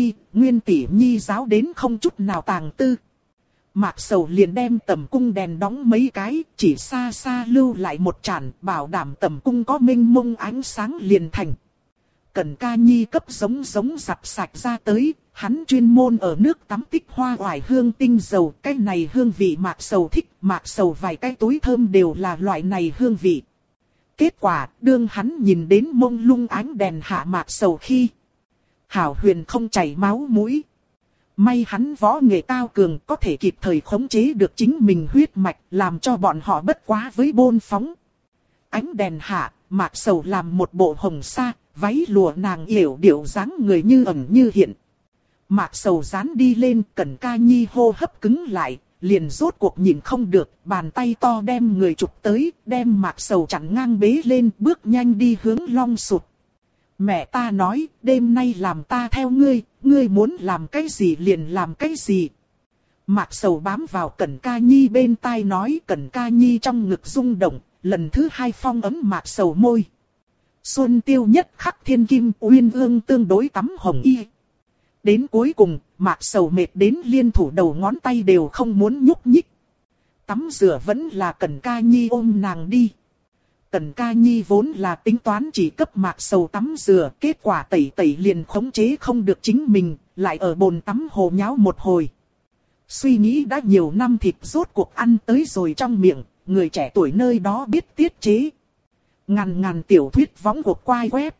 Tỷ Nhi giáo đến không chút nào tàng tư. Mạc Sầu liền đem tầm cung đèn đóng mấy cái, chỉ xa xa lưu lại một chản, bảo đảm tầm cung có minh mông ánh sáng liền thành. Cẩn Ca Nhi cấp giống giặt sạch ra tới, hắn chuyên môn ở nước tắm tích hoa oải hương tinh dầu, cái này hương vị Mạc Sầu thích, Mạc Sầu vài cái túi thơm đều là loại này hương vị. Kết quả, đương hắn nhìn đến mông lung ánh đèn hạ Mạc Sầu khi hảo huyền không chảy máu mũi. May hắn võ nghệ cao cường có thể kịp thời khống chế được chính mình huyết mạch, làm cho bọn họ bất quá với bôn phóng. Ánh đèn hạ, Mạc Sầu làm một bộ hồng sa, váy lụa nàng yểu điệu dáng người như ẩn như hiện. Mạc Sầu dán đi lên, Cẩn Ca Nhi hô hấp cứng lại, liền rốt cuộc nhìn không được, bàn tay to đem người chụp tới, đem Mạc Sầu chặn ngang bế lên, bước nhanh đi hướng Long Sụt. Mẹ ta nói, đêm nay làm ta theo ngươi, ngươi muốn làm cái gì liền làm cái gì. Mạc Sầu bám vào Cẩn Ca Nhi bên tai nói, Cẩn Ca Nhi trong ngực rung động, lần thứ hai phong ấm Mạc Sầu môi. Xuân tiêu nhất khắc thiên kim, uyên ương tương đối tắm hồng y. Đến cuối cùng, Mạc Sầu mệt đến liên thủ đầu ngón tay đều không muốn nhúc nhích. Tắm rửa vẫn là Cẩn Ca Nhi ôm nàng đi. Cẩn Ca Nhi vốn là tính toán chỉ cấp Mạc Sầu tắm rửa, kết quả tẩy tẩy liền khống chế không được chính mình, lại ở bồn tắm hồ nháo một hồi. Suy nghĩ đã nhiều năm thịt rốt cuộc ăn tới rồi trong miệng, người trẻ tuổi nơi đó biết tiết chế. Ngàn tiểu thuyết võng của quai web.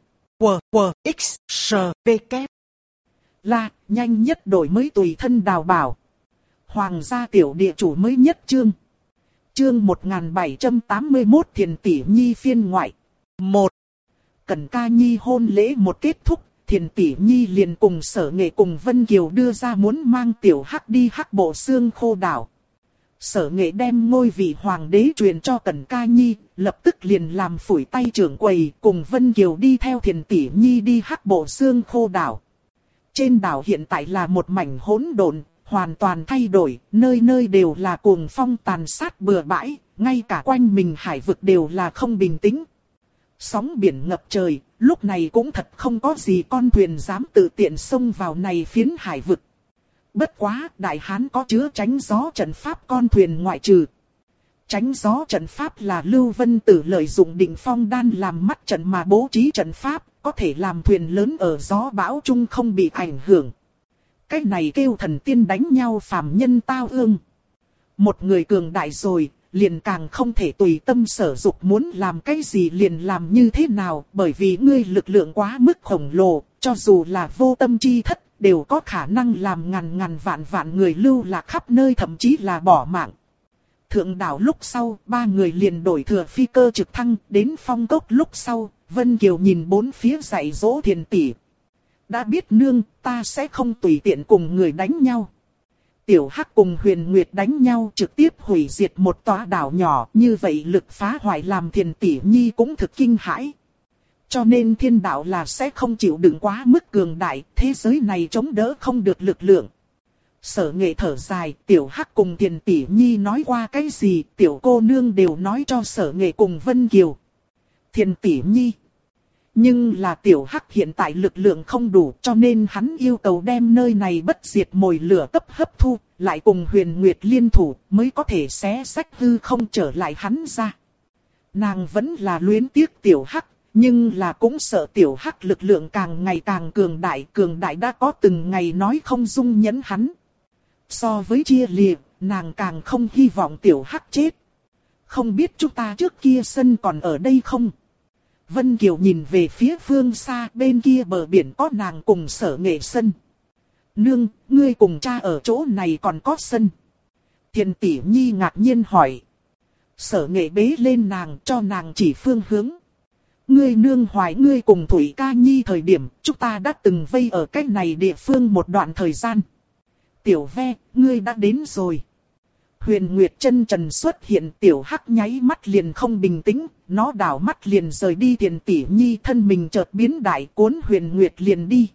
WWXSPK là nhanh nhất đổi mới tùy thân đào bảo. Hoàng gia tiểu địa chủ mới nhất chương. Chương 1781 Thiền Tỷ Nhi phiên ngoại. 1. Cẩn Ca Nhi hôn lễ một kết thúc, Thiền Tỷ Nhi liền cùng Sở Nghệ cùng Vân Kiều đưa ra muốn mang Tiểu Hắc đi Hắc Bộ Xương Khô đảo. Sở Nghệ đem ngôi vị hoàng đế truyền cho Cẩn Ca Nhi, lập tức liền làm phủi tay trưởng quầy cùng Vân Kiều đi theo Thiền Tỷ Nhi đi Hắc Bộ Xương Khô đảo. Trên đảo hiện tại là một mảnh hỗn độn, hoàn toàn thay đổi, nơi nơi đều là cuồng phong tàn sát bừa bãi, ngay cả quanh mình hải vực đều là không bình tĩnh. Sóng biển ngập trời, lúc này cũng thật không có gì con thuyền dám tự tiện xông vào này phiến hải vực. Bất quá, Đại Hán có chứa tránh gió trận pháp con thuyền ngoại trừ. Tránh gió trận pháp là Lưu Vân Tử lợi dụng Định Phong đan làm mắt trận mà bố trí trận pháp, có thể làm thuyền lớn ở gió bão chung không bị ảnh hưởng. Cái này kêu thần tiên đánh nhau phàm nhân tao ương. Một người cường đại rồi, liền càng không thể tùy tâm sở dục muốn làm cái gì liền làm như thế nào, bởi vì ngươi lực lượng quá mức khổng lồ, cho dù là vô tâm chi thất, đều có khả năng làm ngàn vạn người lưu lạc khắp nơi, thậm chí là bỏ mạng. Thượng đảo lúc sau, ba người liền đổi thừa phi cơ trực thăng, đến Phong Cốc lúc sau, Vân Kiều nhìn bốn phía dạy dỗ Thiền Tỷ. Đã biết nương, ta sẽ không tùy tiện cùng người đánh nhau. Tiểu Hắc cùng Huyền Nguyệt đánh nhau trực tiếp hủy diệt một tòa đảo nhỏ, như vậy lực phá hoại làm Thiền Tỷ Nhi cũng thực kinh hãi. Cho nên thiên đạo là sẽ không chịu đựng quá mức cường đại, thế giới này chống đỡ không được lực lượng. Sở Nghệ thở dài, Tiểu Hắc cùng Thiền Tỷ Nhi nói qua cái gì, tiểu cô nương đều nói cho Sở Nghệ cùng Vân Kiều. Thiền Tỷ Nhi. Nhưng là Tiểu Hắc hiện tại lực lượng không đủ, cho nên hắn yêu cầu đem nơi này bất diệt mồi lửa cấp hấp thu, lại cùng Huyền Nguyệt liên thủ, mới có thể xé sách hư không trở lại hắn ra. Nàng vẫn là luyến tiếc Tiểu Hắc, nhưng là cũng sợ Tiểu Hắc lực lượng càng ngày càng cường đại đã có từng ngày nói không dung nhẫn hắn. So với chia liệt, nàng càng không hy vọng Tiểu Hắc chết. Không biết chúng ta trước kia sân còn ở đây không? Vân Kiều nhìn về phía phương xa, bên kia bờ biển có nàng cùng Sở Nghệ sân. Nương, ngươi cùng cha ở chỗ này còn có sân. Thiền Tỷ Nhi ngạc nhiên hỏi. Sở Nghệ bế lên nàng, cho nàng chỉ phương hướng. Ngươi nương hoài ngươi cùng Thủy Ca Nhi thời điểm, chúng ta đã từng vây ở cách này địa phương một đoạn thời gian. Tiểu Ve, ngươi đã đến rồi. Huyền Nguyệt chân trần xuất hiện, Tiểu Hắc nháy mắt liền không bình tĩnh, nó đảo mắt liền rời đi. Thiền Tỷ Nhi thân mình chợt biến đại, cuốn Huyền Nguyệt liền đi.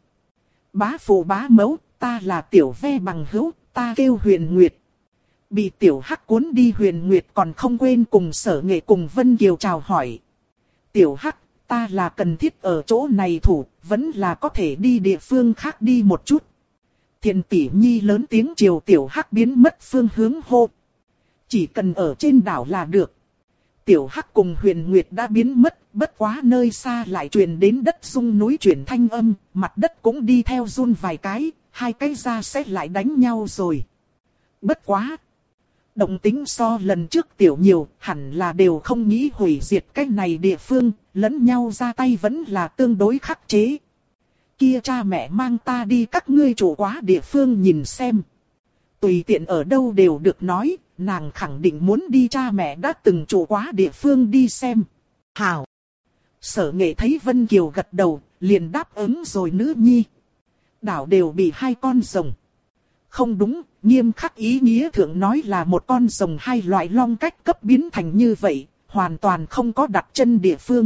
Bá phụ bá mẫu, ta là Tiểu Ve bằng hữu, ta kêu Huyền Nguyệt. Bị Tiểu Hắc cuốn đi, Huyền Nguyệt còn không quên cùng Sở Nghệ cùng Vân Kiều chào hỏi. Tiểu Hắc, ta là cần thiết ở chỗ này thủ, vẫn là có thể đi địa phương khác đi một chút. Thiền Tỷ Nhi lớn tiếng chiều Tiểu Hắc biến mất phương hướng hô. Chỉ cần ở trên đảo là được. Tiểu Hắc cùng Huyền Nguyệt đã biến mất, bất quá nơi xa lại truyền đến đất rung núi chuyển thanh âm, mặt đất cũng đi theo run vài cái, hai cái ra sẽ lại đánh nhau rồi. Bất quá. Động tính so lần trước tiểu nhiều, hẳn là đều không nghĩ hủy diệt cái này địa phương, lẫn nhau ra tay vẫn là tương đối khắc chế. Kia cha mẹ mang ta đi các ngươi chủ quá địa phương nhìn xem. Tùy tiện ở đâu đều được nói, nàng khẳng định muốn đi cha mẹ đã từng chủ quá địa phương đi xem. Hảo! Sở Nghệ thấy Vân Kiều gật đầu, liền đáp ứng rồi nữ nhi. Đảo đều bị hai con rồng. Không đúng, nghiêm khắc ý nghĩa thượng nói là một con rồng hai loại long cách cấp biến thành như vậy, hoàn toàn không có đặt chân địa phương.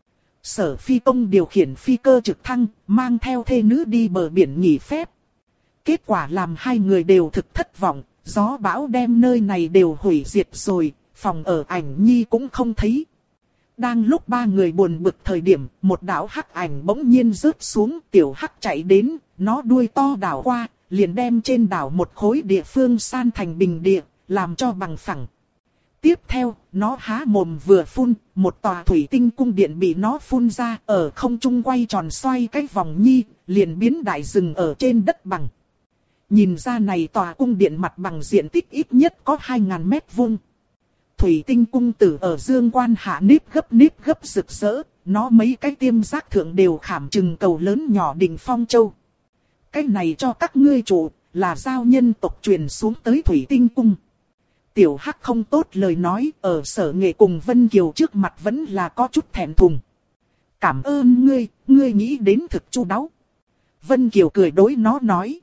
Sở Phi Công điều khiển phi cơ trực thăng, mang theo thê nữ đi bờ biển nghỉ phép. Kết quả làm hai người đều thực thất vọng, gió bão đem nơi này đều hủy diệt rồi, phòng ở Ảnh Nhi cũng không thấy. Đang lúc ba người buồn bực thời điểm, một đạo hắc ảnh bỗng nhiên rớt xuống, Tiểu Hắc chạy đến, nó đuôi to đảo qua, liền đem trên đảo một khối địa phương san thành bình địa, làm cho bằng phẳng. Tiếp theo, nó há mồm vừa phun, một tòa thủy tinh cung điện bị nó phun ra, ở không trung quay tròn xoay cái vòng nhi, liền biến đại rừng ở trên đất bằng. Nhìn ra này tòa cung điện mặt bằng diện tích ít nhất có 2.000 mét vuông. Thủy tinh cung tử ở dương quan hạ nếp gấp rực rỡ, nó mấy cái tiêm giác thượng đều khảm chừng cầu lớn nhỏ đỉnh phong châu. Cái này cho các ngươi chủ, là giao nhân tộc truyền xuống tới thủy tinh cung. Tiểu Hắc không tốt lời nói, ở Sở Nghệ cùng Vân Kiều trước mặt vẫn là có chút thẹn thùng. Cảm ơn ngươi, ngươi nghĩ đến thực chu đáo. Vân Kiều cười đối nó nói.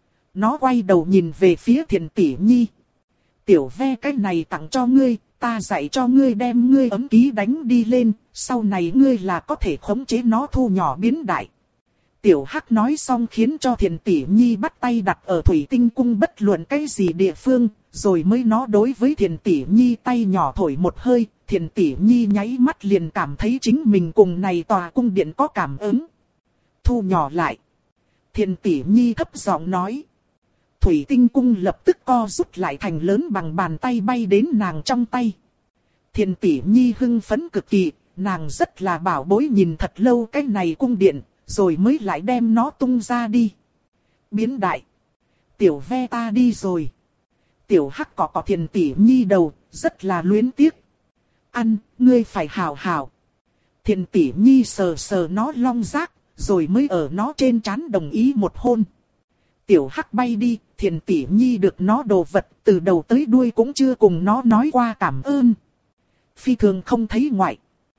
Nó quay đầu nhìn về phía Thiền Tỷ Nhi. Tiểu ve cái này tặng cho ngươi, ta dạy cho ngươi đem ngươi ấm ký đánh đi lên, sau này ngươi là có thể khống chế nó thu nhỏ biến đại. Tiểu Hắc nói xong khiến cho Thiền Tỷ Nhi bắt tay đặt ở thủy tinh cung bất luận cái gì địa phương, rồi mới nó đối với Thiền Tỷ Nhi tay nhỏ thổi một hơi, Thiền Tỷ Nhi nháy mắt liền cảm thấy chính mình cùng này tòa cung điện có cảm ứng. Thu nhỏ lại. Thiền Tỷ Nhi thấp giọng nói. Thủy tinh cung lập tức co rút lại thành lớn bằng bàn tay bay đến nàng trong tay. Thiền Tỷ Nhi hưng phấn cực kỳ, nàng rất là bảo bối nhìn thật lâu cái này cung điện, rồi mới lại đem nó tung ra đi. Biến đại. Tiểu ve ta đi rồi. Tiểu Hắc cọ Thiền Tỷ Nhi đầu, rất là luyến tiếc. Ăn, ngươi phải hào hào. Thiền Tỷ Nhi sờ sờ nó long giác, rồi mới ở nó trên trán đồng ý một hôn. Tiểu Hắc bay đi, Thiền Tỷ Nhi được nó đồ vật, từ đầu tới đuôi cũng chưa cùng nó nói qua cảm ơn. Phi thường không thấy ngoại.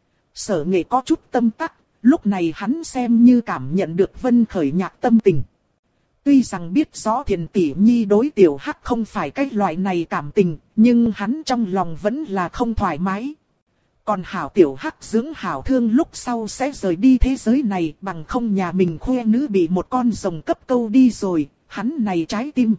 Sở Nghệ có chút tâm tắc, lúc này hắn xem như cảm nhận được Vân Khởi Nhạc tâm tình. Tuy rằng biết rõ Thiền Tỷ Nhi đối Tiểu Hắc không phải cái loại này cảm tình, nhưng hắn trong lòng vẫn là không thoải mái. Còn hảo Tiểu Hắc dưỡng hảo thương lúc sau sẽ rời đi thế giới này, bằng không nhà mình khoe nữ bị một con rồng cấp câu đi rồi, hắn này trái tim.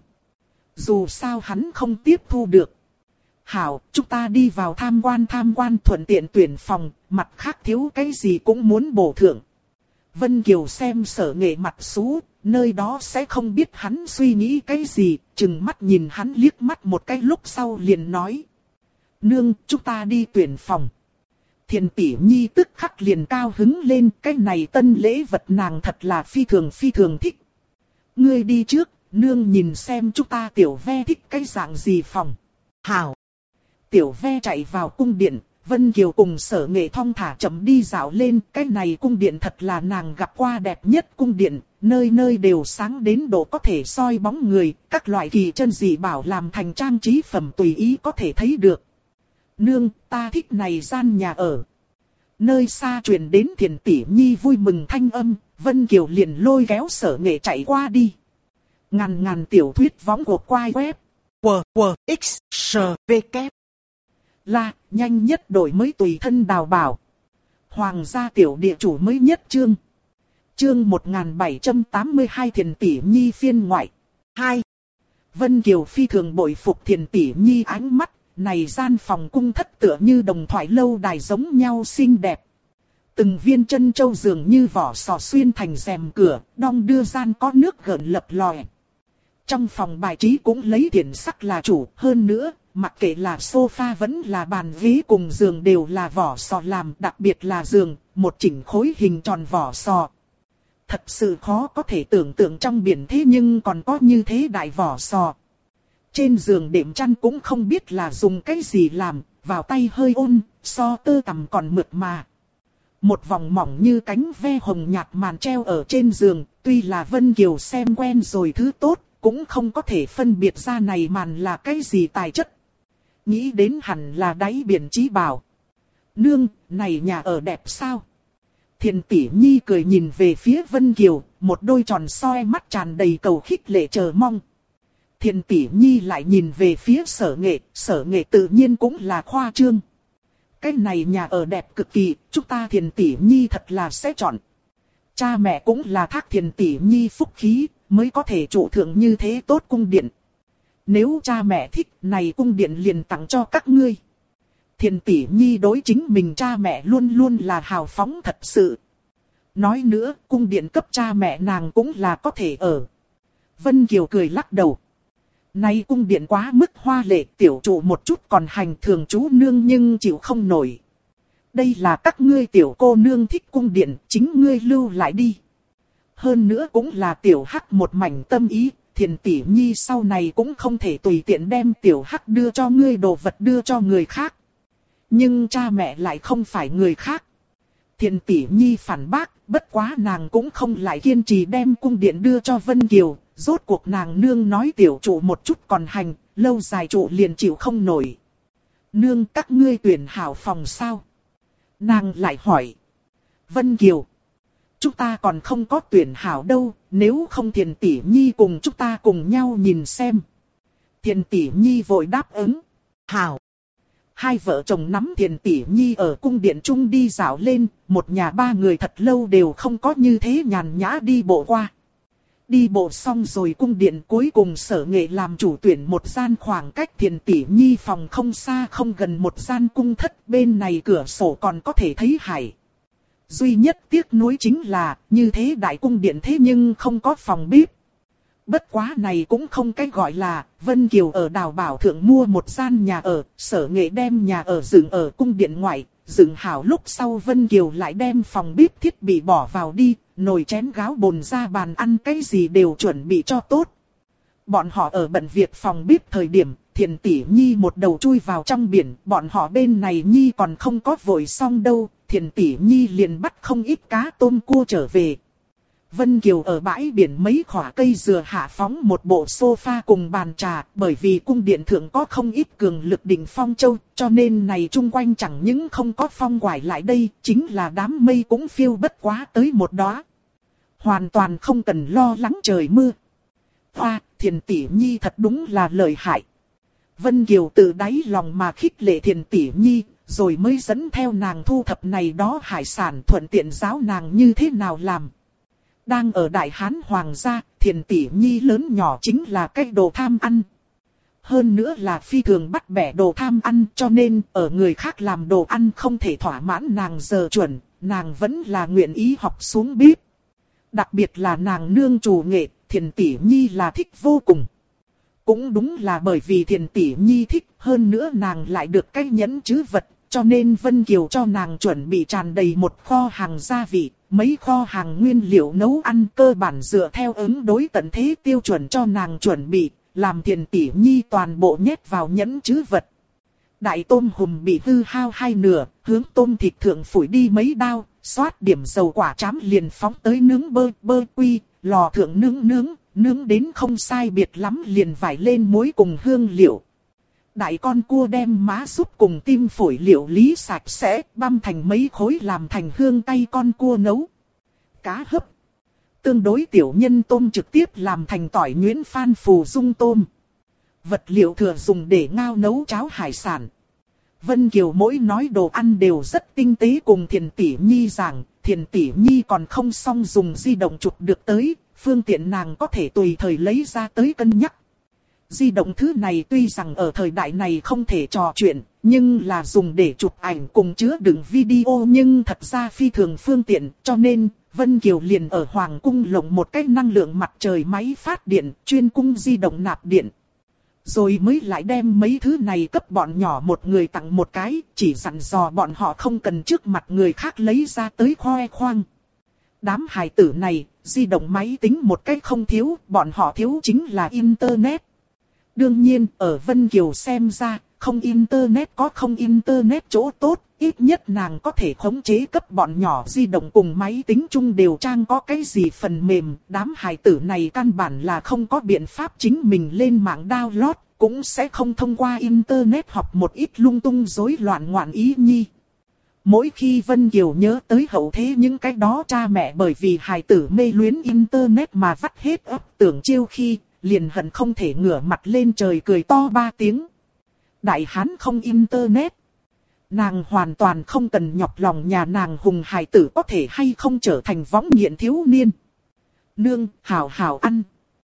Dù sao hắn không tiếp thu được. Hảo, chúng ta đi vào tham quan thuận tiện tuyển phòng, mặt khác thiếu cái gì cũng muốn bổ thưởng. Vân Kiều xem Sở Nghệ mặt xú, nơi đó sẽ không biết hắn suy nghĩ cái gì, chừng mắt nhìn hắn liếc mắt một cái lúc sau liền nói. Nương, chúng ta đi tuyển phòng. Thiền Tỷ Nhi tức khắc liền cao hứng lên, cái này tân lễ vật nàng thật là phi thường thích. Ngươi đi trước, nương nhìn xem chúng ta Tiểu ve thích cái dạng gì phòng. Hảo. Tiểu ve chạy vào cung điện, Vân Kiều cùng Sở Nghệ thong thả chậm đi dạo lên, cái này cung điện thật là nàng gặp qua đẹp nhất cung điện, nơi nơi đều sáng đến độ có thể soi bóng người, các loại kỳ chân dị bảo làm thành trang trí phẩm tùy ý có thể thấy được. Nương, ta thích này gian nhà ở. Nơi xa truyền đến Thiền Tỷ Nhi vui mừng thanh âm, Vân Kiều liền lôi kéo Sở Nghệ chạy qua đi. Ngàn tiểu thuyết võng của quai web. WWXSVK. Là, nhanh nhất đổi mới tùy thân đào bảo. Hoàng gia tiểu địa chủ mới nhất chương. Chương 1782 Thiền Tỷ Nhi phiên ngoại. 2. Vân Kiều phi thường bội phục Thiền Tỷ Nhi ánh mắt. Này gian phòng cung thất tựa như đồng thoại lâu đài giống nhau xinh đẹp. Từng viên chân châu dường như vỏ sò xuyên thành rèm cửa, đong đưa gian có nước gợn lập lòe. Trong phòng bài trí cũng lấy thiển sắc là chủ, hơn nữa, mặc kệ là sofa vẫn là bàn ghế cùng giường đều là vỏ sò làm, đặc biệt là giường, một chỉnh khối hình tròn vỏ sò. Thật sự khó có thể tưởng tượng trong biển thế nhưng còn có như thế đại vỏ sò. Trên giường đệm chăn cũng không biết là dùng cái gì làm, vào tay hơi ôn, so tơ tằm còn mượt mà. Một vòng mỏng như cánh ve hồng nhạt màn treo ở trên giường, tuy là Vân Kiều xem quen rồi thứ tốt, cũng không có thể phân biệt ra này màn là cái gì tài chất. Nghĩ đến hẳn là đáy biển trí bảo. Nương, này nhà ở đẹp sao? Thiền Tỷ Nhi cười nhìn về phía Vân Kiều, một đôi tròn soi mắt tràn đầy cầu khích lệ chờ mong. Thiền Tỷ Nhi lại nhìn về phía Sở Nghệ tự nhiên cũng là khoa trương. Cái này nhà ở đẹp cực kỳ, chúng ta Thiền Tỷ Nhi thật là sẽ chọn. Cha mẹ cũng là thác Thiền Tỷ Nhi phúc khí, mới có thể trụ thượng như thế tốt cung điện. Nếu cha mẹ thích, này cung điện liền tặng cho các ngươi. Thiền Tỷ Nhi đối chính mình cha mẹ luôn luôn là hào phóng thật sự. Nói nữa, cung điện cấp cha mẹ nàng cũng là có thể ở. Vân Kiều cười lắc đầu. Nay cung điện quá mức hoa lệ, tiểu chủ một chút còn hành thường chú nương nhưng chịu không nổi. Đây là các ngươi tiểu cô nương thích cung điện, chính ngươi lưu lại đi. Hơn nữa cũng là Tiểu Hắc một mảnh tâm ý, Thiền Tỷ Nhi sau này cũng không thể tùy tiện đem Tiểu Hắc đưa cho ngươi đồ vật đưa cho người khác. Nhưng cha mẹ lại không phải người khác. Thiền Tỷ Nhi phản bác, bất quá nàng cũng không lại kiên trì đem cung điện đưa cho Vân Kiều. Rốt cuộc nàng nương nói tiểu trụ một chút còn hành, lâu dài trụ liền chịu không nổi. Nương, các ngươi tuyển hảo phòng sao? Nàng lại hỏi. Vân Kiều. chúng ta còn không có tuyển hảo đâu, nếu không Thiền tỷ nhi cùng chúng ta cùng nhau nhìn xem. Thiền tỷ nhi vội đáp ứng. Hảo. Hai vợ chồng nắm Thiền tỷ nhi ở cung điện trung đi dạo lên, một nhà ba người thật lâu đều không có như thế nhàn nhã đi bộ qua. Đi bộ xong rồi cung điện cuối cùng Sở Nghệ làm chủ tuyển một gian khoảng cách Thiền tỷ nhi phòng không xa không gần một gian cung thất, bên này cửa sổ còn có thể thấy hải. Duy nhất tiếc nuối chính là như thế đại cung điện thế nhưng không có phòng bếp. Bất quá này cũng không cái gọi là, Vân Kiều ở Đào Bảo Thượng mua một gian nhà ở, Sở Nghệ đem nhà ở dựng ở cung điện ngoại, dựng hảo lúc sau Vân Kiều lại đem phòng bếp thiết bị bỏ vào đi, nồi chén gáo bồn ra bàn ăn cái gì đều chuẩn bị cho tốt. Bọn họ ở bận việc phòng bếp thời điểm, Thiền tỷ nhi một đầu chui vào trong biển, bọn họ bên này nhi còn không có vội xong đâu, Thiền tỷ nhi liền bắt không ít cá tôm cua trở về. Vân Kiều ở bãi biển mấy khỏa cây dừa hạ phóng một bộ sofa cùng bàn trà, bởi vì cung điện thượng có không ít cường lực đỉnh phong châu, cho nên này chung quanh chẳng những không có phong quải lại đây, chính là đám mây cũng phiêu bất quá tới một đóa. Hoàn toàn không cần lo lắng trời mưa. Hoa, Thiền tỷ nhi thật đúng là lợi hại. Vân Kiều từ đáy lòng mà khích lệ Thiền tỷ nhi, rồi mới dẫn theo nàng thu thập này đó hải sản, thuận tiện giáo nàng như thế nào làm. Đang ở Đại Hán Hoàng gia, Thiền tỷ nhi lớn nhỏ chính là cái đồ tham ăn. Hơn nữa là phi thường bắt bẻ đồ tham ăn, cho nên ở người khác làm đồ ăn không thể thỏa mãn nàng giờ chuẩn, nàng vẫn là nguyện ý học xuống bếp. Đặc biệt là nàng nương chủ nghệ, Thiền tỷ nhi là thích vô cùng. Cũng đúng là bởi vì Thiền tỷ nhi thích, hơn nữa nàng lại được cái nhẫn chứ vật, cho nên Vân Kiều cho nàng chuẩn bị tràn đầy một kho hàng gia vị, mấy kho hàng nguyên liệu nấu ăn cơ bản dựa theo ứng đối tận thế tiêu chuẩn cho nàng chuẩn bị, làm Thiền tỷ nhi toàn bộ nhét vào nhẫn chứ vật. Đại tôm hùm bị hư hao hai nửa, hướng tôm thịt thượng phủi đi mấy đao, xoát điểm dầu quả trám liền phóng tới nướng bơ quy, lò thượng nướng đến không sai biệt lắm liền vải lên muối cùng hương liệu. Đại con cua đem má súp cùng tim phổi liệu lý sạch sẽ, băm thành mấy khối làm thành hương tay con cua nấu. Cá hấp. Tương đối tiểu nhân tôm trực tiếp làm thành tỏi nhuyễn phan phù dung tôm. Vật liệu thừa dùng để ngao nấu cháo hải sản. Vân Kiều mỗi nói đồ ăn đều rất tinh tế cùng Thiền tỷ nhi giảng, Thiền tỷ nhi còn không xong dùng di động chụp được tới, phương tiện nàng có thể tùy thời lấy ra tới cân nhắc. Di động thứ này tuy rằng ở thời đại này không thể trò chuyện, nhưng là dùng để chụp ảnh cùng chứa đựng video nhưng thật ra phi thường phương tiện, cho nên Vân Kiều liền ở Hoàng cung lộng một cái năng lượng mặt trời máy phát điện, chuyên cung di động nạp điện. Rồi mới lại đem mấy thứ này cấp bọn nhỏ một người tặng một cái, chỉ dặn dò bọn họ không cần trước mặt người khác lấy ra tới khoe khoang. Đám hài tử này, di động máy tính một cách không thiếu, bọn họ thiếu chính là Internet. Đương nhiên, ở Vân Kiều xem ra, không Internet có không Internet chỗ tốt, ít nhất nàng có thể khống chế cấp bọn nhỏ di động cùng máy tính chung đều trang có cái gì phần mềm. Đám hài tử này căn bản là không có biện pháp chính mình lên mạng download, cũng sẽ không thông qua Internet học một ít lung tung rối loạn ngoạn ý nhi. Mỗi khi Vân Kiều nhớ tới hậu thế những cái đó cha mẹ bởi vì hài tử mê luyến Internet mà vắt hết óc tưởng chiêu khi, liền hận không thể ngửa mặt lên trời cười to 3 tiếng. Đại Hán không Internet. Nàng hoàn toàn không cần nhọc lòng nhà nàng hùng hài tử có thể hay không trở thành võng nghiện thiếu niên. Nương, hảo hảo ăn.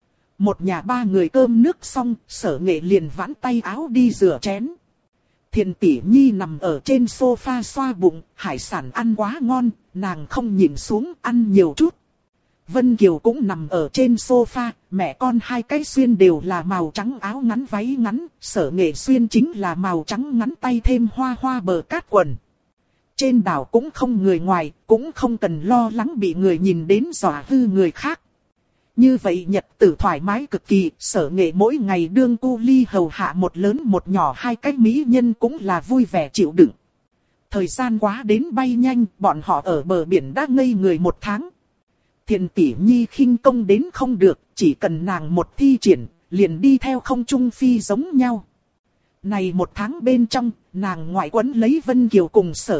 Một nhà ba người cơm nước xong, Sở Nghệ liền vãn tay áo đi rửa chén. Thiền tỷ nhi nằm ở trên sofa xoa bụng, hải sản ăn quá ngon, nàng không nhìn xuống ăn nhiều chút. Vân Kiều cũng nằm ở trên sofa, mẹ con hai cái xuyên đều là màu trắng áo ngắn váy ngắn, Sở Nghệ xuyên chính là màu trắng ngắn tay thêm hoa hoa bờ cát quần. Trên đảo cũng không người ngoài, cũng không cần lo lắng bị người nhìn đến dọa hư người khác. Như vậy nhật tử thoải mái cực kỳ, Sở Nghệ mỗi ngày đương cu ly hầu hạ một lớn một nhỏ hai cái mỹ nhân cũng là vui vẻ chịu đựng. Thời gian quá đến bay nhanh, bọn họ ở bờ biển đã ngây người 1 tháng. Thiền tỷ nhi khinh công đến không được, chỉ cần nàng một thi triển, liền đi theo không trung phi giống nhau. Này 1 tháng bên trong, nàng ngoại quấn lấy Vân Kiều cùng Sở Nghệ,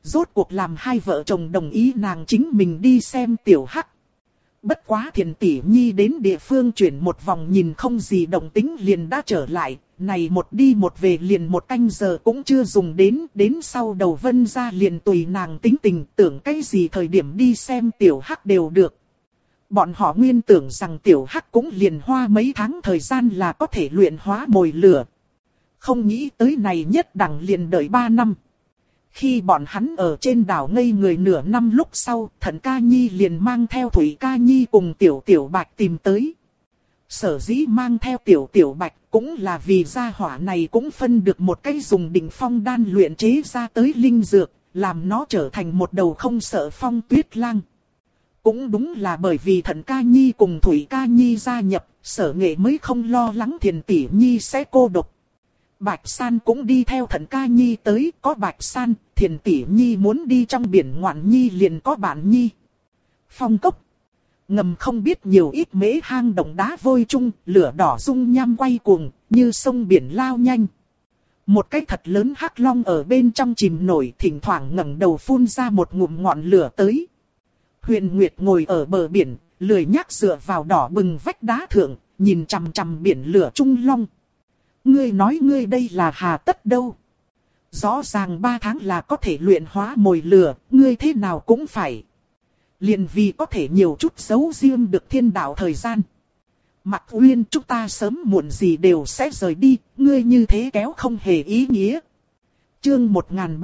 rốt cuộc làm hai vợ chồng đồng ý nàng chính mình đi xem tiểu hắc. Bất quá Thiền tỷ nhi đến địa phương chuyển một vòng nhìn không gì động tĩnh liền đã trở lại, này một đi một về liền một canh giờ cũng chưa dùng đến sau đầu Vân ra liền tùy nàng tính tình, tưởng cái gì thời điểm đi xem tiểu hắc đều được. Bọn họ nguyên tưởng rằng tiểu hắc cũng liền hoa mấy tháng thời gian là có thể luyện hóa mồi lửa. Không nghĩ tới này nhất đẳng liền đợi 3 năm. Khi bọn hắn ở trên đảo ngây người nửa năm lúc sau, Thận Ca Nhi liền mang theo Thủy Ca Nhi cùng Tiểu Tiểu Bạch tìm tới. Sở dĩ mang theo Tiểu Tiểu Bạch cũng là vì gia hỏa này cũng phân được một cái dùng đỉnh phong đan luyện chế ra tới linh dược, làm nó trở thành một đầu không sợ phong tuyết lang. Cũng đúng là bởi vì Thận Ca Nhi cùng Thủy Ca Nhi gia nhập, Sở Nghệ mới không lo lắng Thiền tỷ nhi sẽ cô độc. Bạch San cũng đi theo Thận Ca Nhi tới, có Bạch San, Thiền tỷ nhi muốn đi trong biển ngoạn nhi liền có bạn nhi. Phong cốc. Ngầm không biết nhiều ít mễ hang động đá vôi chung, lửa đỏ dung nham quay cuồng, như sông biển lao nhanh. Một cái thật lớn hắc long ở bên trong chìm nổi, thỉnh thoảng ngẩng đầu phun ra một ngụm ngọn lửa tới. Huyền Nguyệt ngồi ở bờ biển, lười nhác dựa vào đỏ bừng vách đá thượng, nhìn chằm chằm biển lửa trung long. Ngươi nói ngươi đây là hà tất đâu? Rõ ràng 3 tháng là có thể luyện hóa mồi lửa, ngươi thế nào cũng phải. Liền vì có thể nhiều chút giấu riêng được thiên đạo thời gian. Mặc Uyên, chúng ta sớm muộn gì đều sẽ rời đi, ngươi như thế kéo không hề ý nghĩa. Chương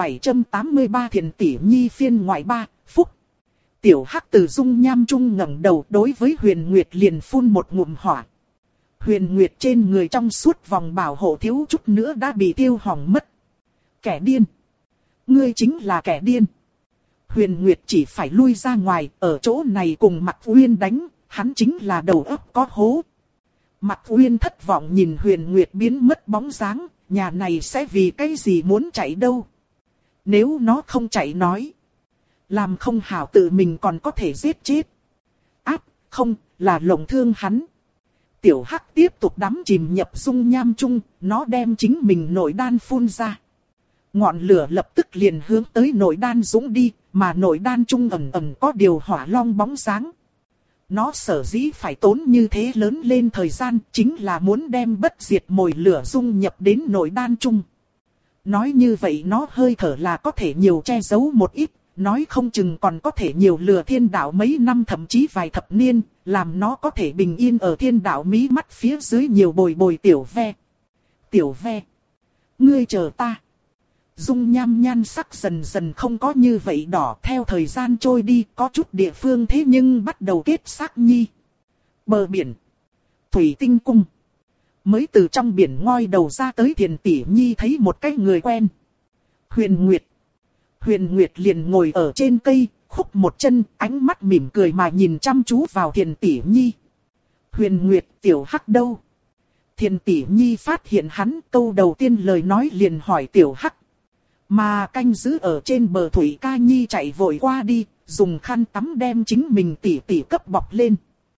1783 Thiền tỷ nhi phiên ngoại 3, phúc. Tiểu Hắc từ dung nham trung ngẩng đầu đối với Huyền Nguyệt liền phun một ngụm hỏa. Huyền Nguyệt trên người trong suốt vòng bảo hộ thiếu chút nữa đã bị tiêu hỏng mất. Kẻ điên. Ngươi chính là kẻ điên. Huyền Nguyệt chỉ phải lui ra ngoài, ở chỗ này cùng Mạc Uyên đánh, hắn chính là đầu óc có hố. Mạc Uyên thất vọng nhìn Huyền Nguyệt biến mất bóng dáng, nhà này sẽ vì cái gì muốn chạy đâu. Nếu nó không chạy nói. Làm không hảo tự mình còn có thể giết chết. Áp, không, là lộng thương hắn. Tiểu Hắc tiếp tục đắm chìm nhập dung nham chung, nó đem chính mình nội đan phun ra. Ngọn lửa lập tức liền hướng tới nội đan dũng đi, mà nội đan trung ẩn ẩn có điều hỏa long bóng sáng. Nó sở dĩ phải tốn như thế lớn lên thời gian, chính là muốn đem bất diệt mồi lửa dung nhập đến nội đan trung. Nói như vậy nó hơi thở là có thể nhiều che giấu một ít, nói không chừng còn có thể nhiều lừa thiên đạo mấy năm thậm chí vài thập niên, làm nó có thể bình yên ở thiên đạo mí mắt phía dưới nhiều bồi bồi tiểu ve. Tiểu ve, ngươi chờ ta. Dung nham nhan sắc dần dần không có như vậy đỏ, theo thời gian trôi đi có chút địa phương thế nhưng bắt đầu kết sắc nhi. Bờ biển, thủy tinh cung. Mới từ trong biển ngoi đầu ra tới Thiền tỷ nhi thấy một cái người quen. Huyền Nguyệt. Huyền Nguyệt liền ngồi ở trên cây, khúc một chân, ánh mắt mỉm cười mà nhìn chăm chú vào Thiền tỷ nhi. Huyền Nguyệt, tiểu Hắc đâu? Thiền tỷ nhi phát hiện hắn, câu đầu tiên lời nói liền hỏi tiểu Hắc. Mà canh giữ ở trên bờ Thủy Ca Nhi chạy vội qua đi, dùng khăn tắm đem chính mình tỷ tỷ cấp bọc lên.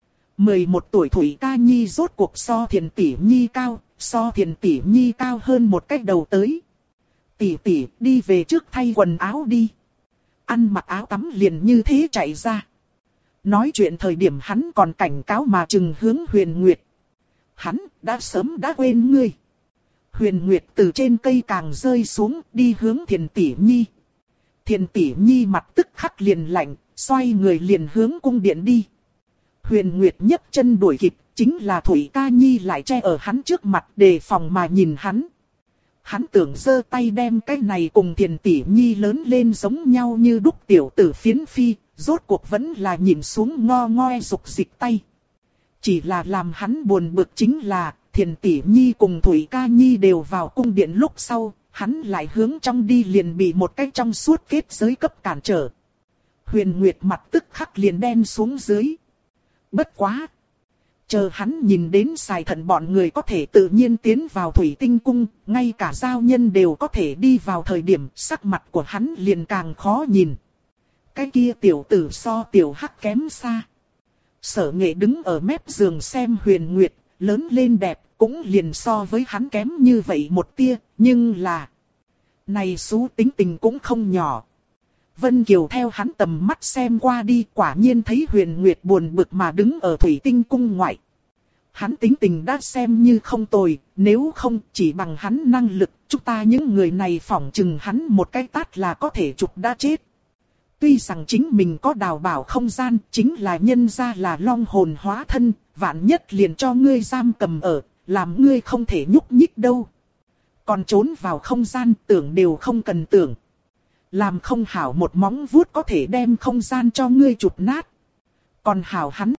11 tuổi Thủy Ca Nhi rốt cuộc so Thiền tỷ nhi cao, so Thiền tỷ nhi cao hơn một cách đầu tới. Tỷ tỷ, đi về trước thay quần áo đi. Ăn mặc áo tắm liền như thế chạy ra. Nói chuyện thời điểm hắn còn cảnh cáo mà chừng hướng Huyền Nguyệt. Hắn đã sớm đã quên ngươi. Huyền Nguyệt từ trên cây càng rơi xuống, đi hướng Thiền tỷ nhi. Thiền tỷ nhi mặt tức khắc liền lạnh, xoay người liền hướng cung điện đi. Huyền Nguyệt nhấc chân đuổi kịp, chính là Thủy Ca Nhi lại che ở hắn trước mặt đề phòng mà nhìn hắn. Hắn tưởng giơ tay đem cái này cùng Thiền tỷ nhi lớn lên giống nhau như đúc tiểu tử phiến phi, rốt cuộc vẫn là nhìn xuống ngo ngoe dục dịch tay. Chỉ là làm hắn buồn bực chính là, Thiền tỷ nhi cùng Thủy Ca Nhi đều vào cung điện lúc sau, hắn lại hướng trong đi liền bị một cái trong suốt kết giới cấp cản trở. Huyền Nguyệt mặt tức khắc liền đen xuống dưới. Bất quá! Chờ hắn nhìn đến Sài Thận bọn người có thể tự nhiên tiến vào Thủy Tinh Cung, ngay cả giao nhân đều có thể đi vào thời điểm sắc mặt của hắn liền càng khó nhìn. Cái kia tiểu tử so tiểu Hắc kém xa. Sở Nghệ đứng ở mép giường xem Huyền Nguyệt, lớn lên đẹp, cũng liền so với hắn kém như vậy một tia, nhưng là... Này xú tính tình cũng không nhỏ. Vân Kiều theo hắn tầm mắt xem qua đi, quả nhiên thấy Huyền Nguyệt buồn bực mà đứng ở Thủy Tinh cung ngoại. Hắn tính tình đã xem như không tồi, nếu không chỉ bằng hắn năng lực, chúng ta những người này phỏng chừng hắn một cái tát là có thể chụp đã chết. Tuy rằng chính mình có đào bảo không gian, chính là nhân ra là long hồn hóa thân, vạn nhất liền cho ngươi giam cầm ở, làm ngươi không thể nhúc nhích đâu. Còn trốn vào không gian tưởng đều không cần tưởng. Làm không hảo một móng vuốt có thể đem không gian cho ngươi chụp nát. Còn hảo hắn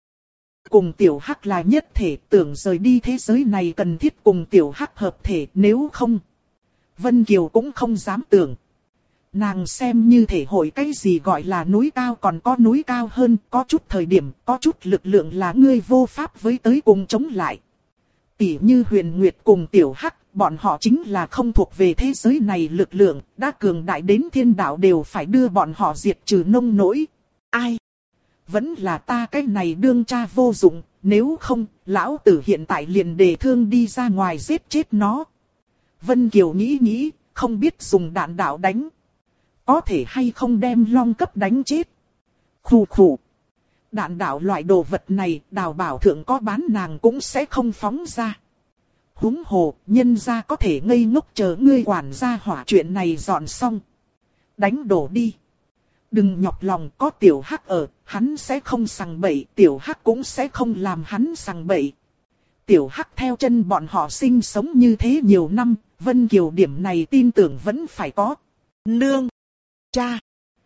cùng tiểu hắc là nhất thể, tưởng rời đi thế giới này cần thiết cùng tiểu hắc hợp thể, nếu không Vân Kiều cũng không dám tưởng. Nàng xem như thể hội cái gì gọi là núi cao còn có núi cao hơn, có chút thời điểm, có chút lực lượng là ngươi vô pháp với tới cùng chống lại. Tỉ như Huyền Nguyệt cùng tiểu hắc, bọn họ chính là không thuộc về thế giới này lực lượng, đã cường đại đến thiên đạo đều phải đưa bọn họ diệt trừ nông nỗi. Ai? Vẫn là ta cái này đương cha vô dụng, nếu không, lão tử hiện tại liền đề thương đi ra ngoài giết chết nó. Vân Kiều nghĩ nghĩ, không biết dùng đạn đạo đánh. Có thể hay không đem long cấp đánh chết. Khù khù. Đạn đạo loại đồ vật này, đào bảo thượng có bán nàng cũng sẽ không phóng ra. Húng hồ, nhân gia có thể ngây ngốc chờ ngươi quản gia hỏa chuyện này dọn xong. Đánh đổ đi. Đừng nhọc lòng, có tiểu hắc ở, hắn sẽ không sằng bậy, tiểu hắc cũng sẽ không làm hắn sằng bậy. Tiểu hắc theo chân bọn họ sinh sống như thế nhiều năm, Vân Kiều điểm này tin tưởng vẫn phải có. Nương! Cha!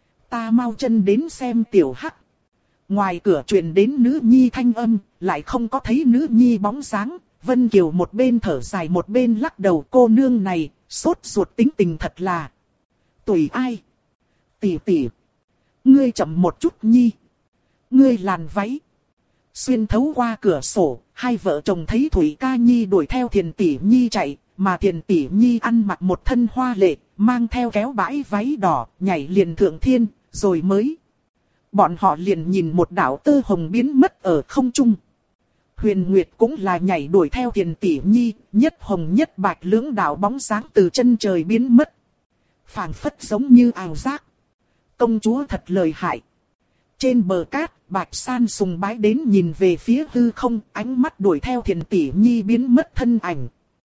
Ta mau chân đến xem tiểu hắc. Ngoài cửa truyền đến nữ nhi thanh âm, lại không có thấy nữ nhi bóng dáng. Vân Kiều một bên thở dài một bên lắc đầu, cô nương này, sốt ruột tính tình thật là. Tùy ai? Tỷ tỷ. Ngươi chậm một chút nhi. Ngươi làn váy. Xuyên thấu qua cửa sổ, hai vợ chồng thấy Thủy Ca Nhi đuổi theo Thiền Tỷ Nhi chạy, mà Thiền Tỷ Nhi ăn mặc một thân hoa lệ, mang theo kéo bãi váy đỏ, nhảy liền thượng thiên, rồi mới. Bọn họ liền nhìn một đạo tơ hồng biến mất ở không trung. Huyền Nguyệt cũng là nhảy đuổi theo Thiền Tỷ Nhi, nhất hồng nhất bạch lưỡng đạo bóng sáng từ chân trời biến mất. Phảng phất giống như ảo giác. Công chúa thật lợi hại. Trên bờ cát, Bạch San sùng bái đến nhìn về phía hư không, ánh mắt đuổi theo Thiền Tỷ Nhi biến mất thân ảnh.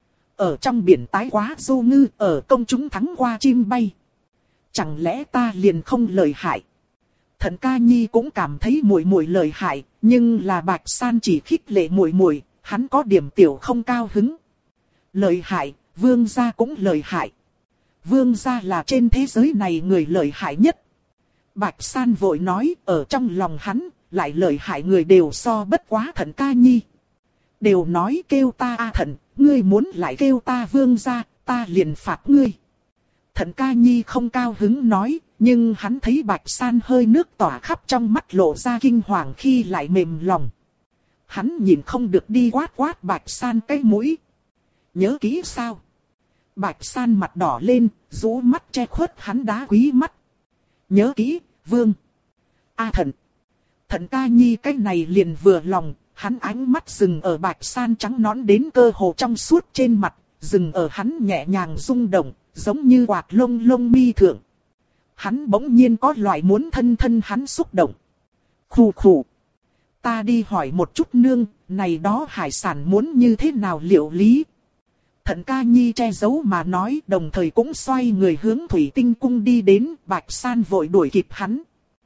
Ở trong biển tái quá du ngư, ở công chúng thắng qua chim bay. Chẳng lẽ ta liền không lợi hại? Thận Ca Nhi cũng cảm thấy muội muội lợi hại, nhưng là Bạch San chỉ khích lệ muội muội, hắn có điểm tiểu không cao hứng. Lợi hại, vương gia cũng lợi hại. Vương gia là trên thế giới này người lợi hại nhất. Bạch San vội nói, ở trong lòng hắn, lại lợi hại người đều so bất quá Thận Ca Nhi. Đều nói kêu ta a Thận, ngươi muốn lại kêu ta vương gia, ta liền phạt ngươi. Thận Ca Nhi không cao hứng nói, nhưng hắn thấy Bạch San hơi nước tỏa khắp trong mắt lộ ra kinh hoàng khi lại mềm lòng. Hắn nhìn không được đi quát quát Bạch San cái mũi. Nhớ kỹ sao? Bạch San mặt đỏ lên, rũ mắt che khuất hắn đá quý mắt. Nhớ kỹ, vương. A Thận. Thận Ca Nhi cái này liền vừa lòng, hắn ánh mắt dừng ở Bạch San trắng nõn đến cơ hồ trong suốt trên mặt, dừng ở hắn nhẹ nhàng rung động, giống như quạt lông lông mi thượng. Hắn bỗng nhiên có loại muốn thân thân hắn xúc động. Khù khù. Ta đi hỏi một chút nương, này đó hải sản muốn như thế nào liệu lý? Thận Ca Nhi che giấu mà nói, đồng thời cũng xoay người hướng Thủy Tinh cung đi đến, Bạch San vội đuổi kịp hắn.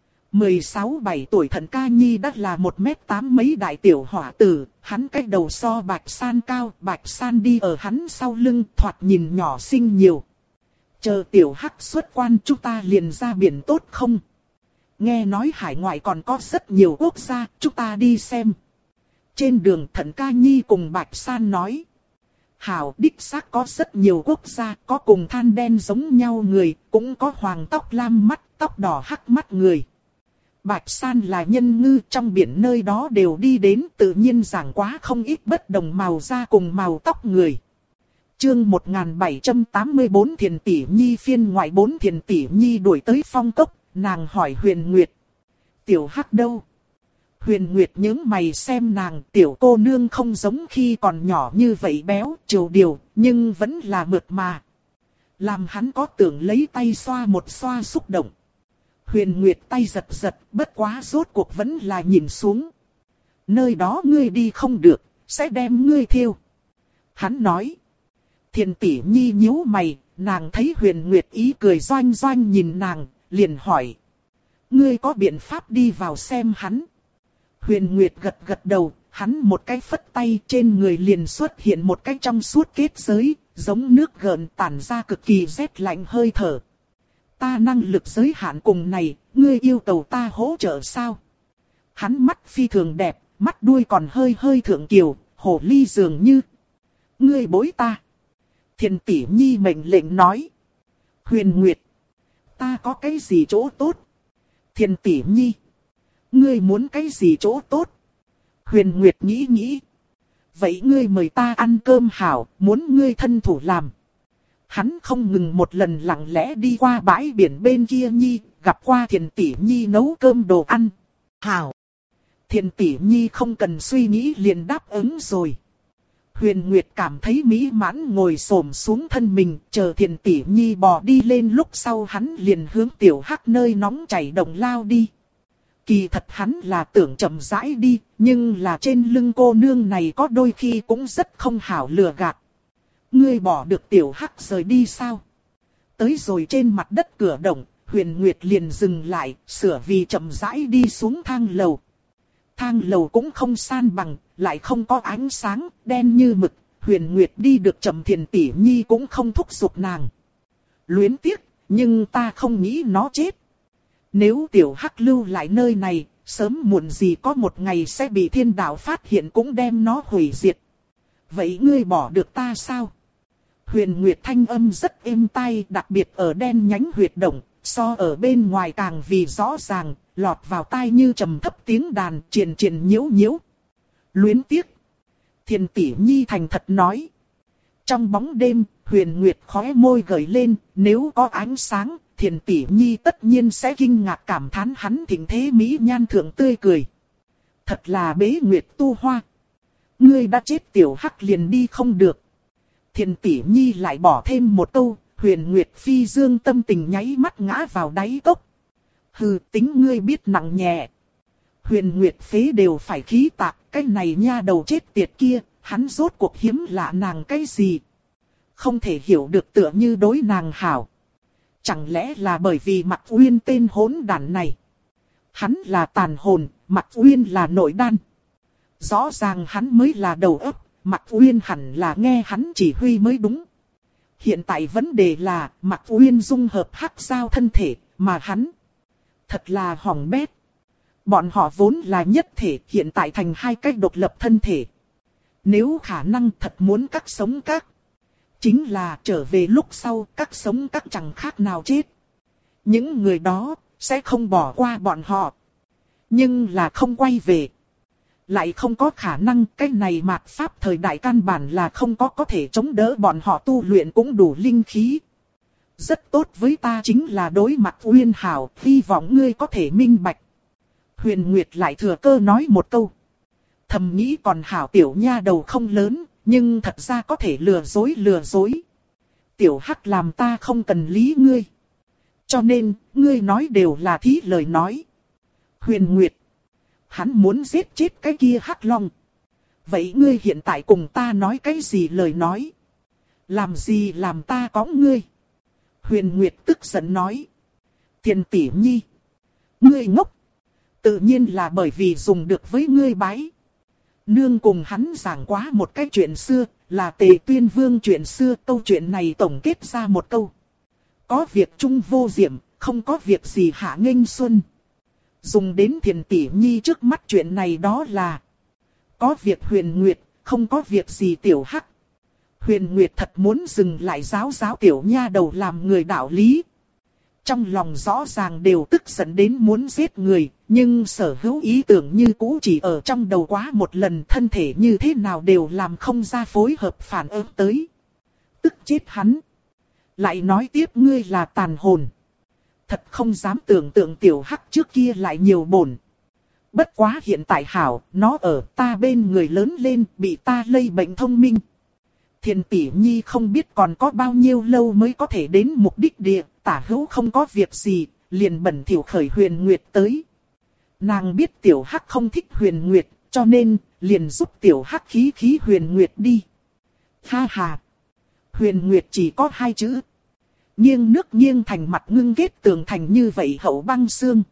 16-17 tuổi Thận Ca Nhi đã là 1m8 mấy đại tiểu hỏa tử, hắn cái đầu so Bạch San cao, Bạch San đi ở hắn sau lưng, thoạt nhìn nhỏ xinh nhiều. Chờ tiểu hắc xuất quan chúng ta liền ra biển tốt không? Nghe nói hải ngoại còn có rất nhiều quốc gia, chúng ta đi xem. Trên đường Thận Ca Nhi cùng Bạch San nói. Hảo, đích xác có rất nhiều quốc gia, có cùng than đen giống nhau người, cũng có hoàng tóc lam mắt, tóc đỏ hắc mắt người. Bạch San là nhân ngư, trong biển nơi đó đều đi đến, tự nhiên giảng quá không ít bất đồng màu da cùng màu tóc người. Chương 1784 Thiền Tỷ Nhi phiên ngoại 4 Thiền Tỷ Nhi đuổi tới phong cốc, nàng hỏi Huyền Nguyệt. Tiểu hắc đâu? Huyền Nguyệt nhướng mày xem nàng, tiểu cô nương không giống khi còn nhỏ như vậy béo, chiều điều, nhưng vẫn là mượt mà. Làm hắn có tưởng lấy tay xoa một xoa xúc động. Huyền Nguyệt tay giật giật, bất quá rốt cuộc vẫn là nhìn xuống. Nơi đó ngươi đi không được, sẽ đem ngươi thiêu. Hắn nói. Thiền tỷ nhi nhíu mày, nàng thấy Huyền Nguyệt ý cười doanh doanh nhìn nàng, liền hỏi. Ngươi có biện pháp đi vào xem hắn? Huyền Nguyệt gật gật đầu, hắn một cái phất tay trên người liền xuất hiện một cái trong suốt kết giới, giống nước gợn tản ra cực kỳ rét lạnh hơi thở. Ta năng lực giới hạn cùng này, ngươi yêu cầu ta hỗ trợ sao? Hắn mắt phi thường đẹp, mắt đuôi còn hơi hơi thượng kiều, hồ ly dường như. Ngươi bối ta. Thiền tỷ nhi mệnh lệnh nói. Huyền Nguyệt. Ta có cái gì chỗ tốt? Thiền tỷ nhi. Ngươi muốn cái gì chỗ tốt? Huyền Nguyệt nghĩ nghĩ. Vậy ngươi mời ta ăn cơm hảo, muốn ngươi thân thủ làm. Hắn không ngừng một lần lặng lẽ đi qua bãi biển bên kia nhi, gặp qua Thiền tỷ nhi nấu cơm đồ ăn. Hảo. Thiền tỷ nhi không cần suy nghĩ liền đáp ứng rồi. Huyền Nguyệt cảm thấy mỹ mãn ngồi xổm xuống thân mình, chờ Thiền tỷ nhi bò đi lên lúc sau hắn liền hướng tiểu hắc nơi nóng chảy đồng lao đi. Kỳ thật hắn là tưởng chậm rãi đi, nhưng là trên lưng cô nương này có đôi khi cũng rất không hảo lừa gạt. Ngươi bỏ được tiểu hắc rời đi sao? Tới rồi trên mặt đất cửa động, Huyền Nguyệt liền dừng lại, sửa vì chậm rãi đi xuống thang lầu. Thang lầu cũng không san bằng, lại không có ánh sáng, đen như mực. Huyền Nguyệt đi được chậm, Thiền tỷ nhi cũng không thúc giục nàng. Luyến tiếc, nhưng ta không nghĩ nó chết. Nếu tiểu hắc lưu lại nơi này, sớm muộn gì có một ngày sẽ bị thiên đạo phát hiện cũng đem nó hủy diệt. Vậy ngươi bỏ được ta sao? Huyền Nguyệt thanh âm rất êm tai, đặc biệt ở đen nhánh huyệt động, so ở bên ngoài càng vì rõ ràng, lọt vào tai như trầm thấp tiếng đàn triền triền nhiễu nhiễu. Luyến tiếc. Thiền tỷ nhi thành thật nói. Trong bóng đêm, Huyền Nguyệt khóe môi gợi lên, nếu có ánh sáng, Thiền tỷ nhi tất nhiên sẽ kinh ngạc cảm thán hắn thịnh thế mỹ nhan thượng tươi cười. Thật là bế nguyệt tu hoa. Ngươi đã chết tiểu hắc liền đi không được. Thiền tỷ nhi lại bỏ thêm một câu, Huyền Nguyệt phi dương tâm tình nháy mắt ngã vào đáy cốc. Hừ, tính ngươi biết nặng nhẹ. Huyền Nguyệt phế đều phải khí tạc, cái này nha đầu chết tiệt kia, hắn rốt cuộc hiếm lạ nàng cái gì. Không thể hiểu được tựa như đối nàng hảo. Chẳng lẽ là bởi vì Mạc Uyên tên hỗn đản này. Hắn là tàn hồn, Mạc Uyên là nội đan. Rõ ràng hắn mới là đầu óc, Mạc Uyên hẳn là nghe hắn chỉ huy mới đúng. Hiện tại vấn đề là Mạc Uyên dung hợp hắc giao thân thể, mà hắn thật là hỏng bét. Bọn họ vốn là nhất thể, hiện tại thành hai cách độc lập thân thể. Nếu khả năng thật muốn các sống các, chính là trở về lúc sau các sống các chẳng khác nào chết. Những người đó sẽ không bỏ qua bọn họ. Nhưng là không quay về. Lại không có khả năng, cái này mạt pháp thời đại căn bản là không có thể chống đỡ bọn họ tu luyện cũng đủ linh khí. Rất tốt với ta chính là đối mặt Uyên hảo, hy vọng ngươi có thể minh bạch. Huyền Nguyệt lại thừa cơ nói một câu. Thầm nghĩ còn hảo tiểu nha đầu không lớn, nhưng thật ra có thể lừa dối. Tiểu hắc làm ta không cần lý ngươi. Cho nên, ngươi nói đều là thí lời nói. Huyền Nguyệt. Hắn muốn giết chết cái kia hắc long. Vậy ngươi hiện tại cùng ta nói cái gì lời nói? Làm gì làm ta có ngươi? Huyền Nguyệt tức giận nói. Thiền tỷ nhi. Ngươi ngốc. Tự nhiên là bởi vì dùng được với ngươi bái. Nương cùng hắn giảng quá một cái chuyện xưa, là Tề Tuyên Vương chuyện xưa, câu chuyện này tổng kết ra một câu. Có việc chung vô diệm, không có việc gì hạ nghênh xuân. Dùng đến Thiền tỷ nhi trước mắt chuyện này đó là có việc Huyền Nguyệt, không có việc gì tiểu hắc. Huyền Nguyệt thật muốn dừng lại giáo tiểu nha đầu làm người đạo lý. Trong lòng rõ ràng đều tức giận đến muốn giết người, nhưng sở hữu ý tưởng như cũ chỉ ở trong đầu quá một lần, thân thể như thế nào đều làm không ra phối hợp phản ứng tới. Tức chết hắn. Lại nói tiếp ngươi là tàn hồn. Thật không dám tưởng tượng tiểu hắc trước kia lại nhiều bổn. Bất quá hiện tại hảo, nó ở ta bên người lớn lên, bị ta lây bệnh thông minh. Thiền tỷ nhi không biết còn có bao nhiêu lâu mới có thể đến mục đích địa, tả hữu không có việc gì, liền bẩn thỉu khởi Huyền Nguyệt tới. Nàng biết Tiểu Hắc không thích Huyền Nguyệt, cho nên liền giúp Tiểu Hắc khí khí Huyền Nguyệt đi. Ha ha! Huyền Nguyệt chỉ có 2 chữ. Nghiêng nước nghiêng thành mặt ngưng kết tường thành như vậy hậu băng xương.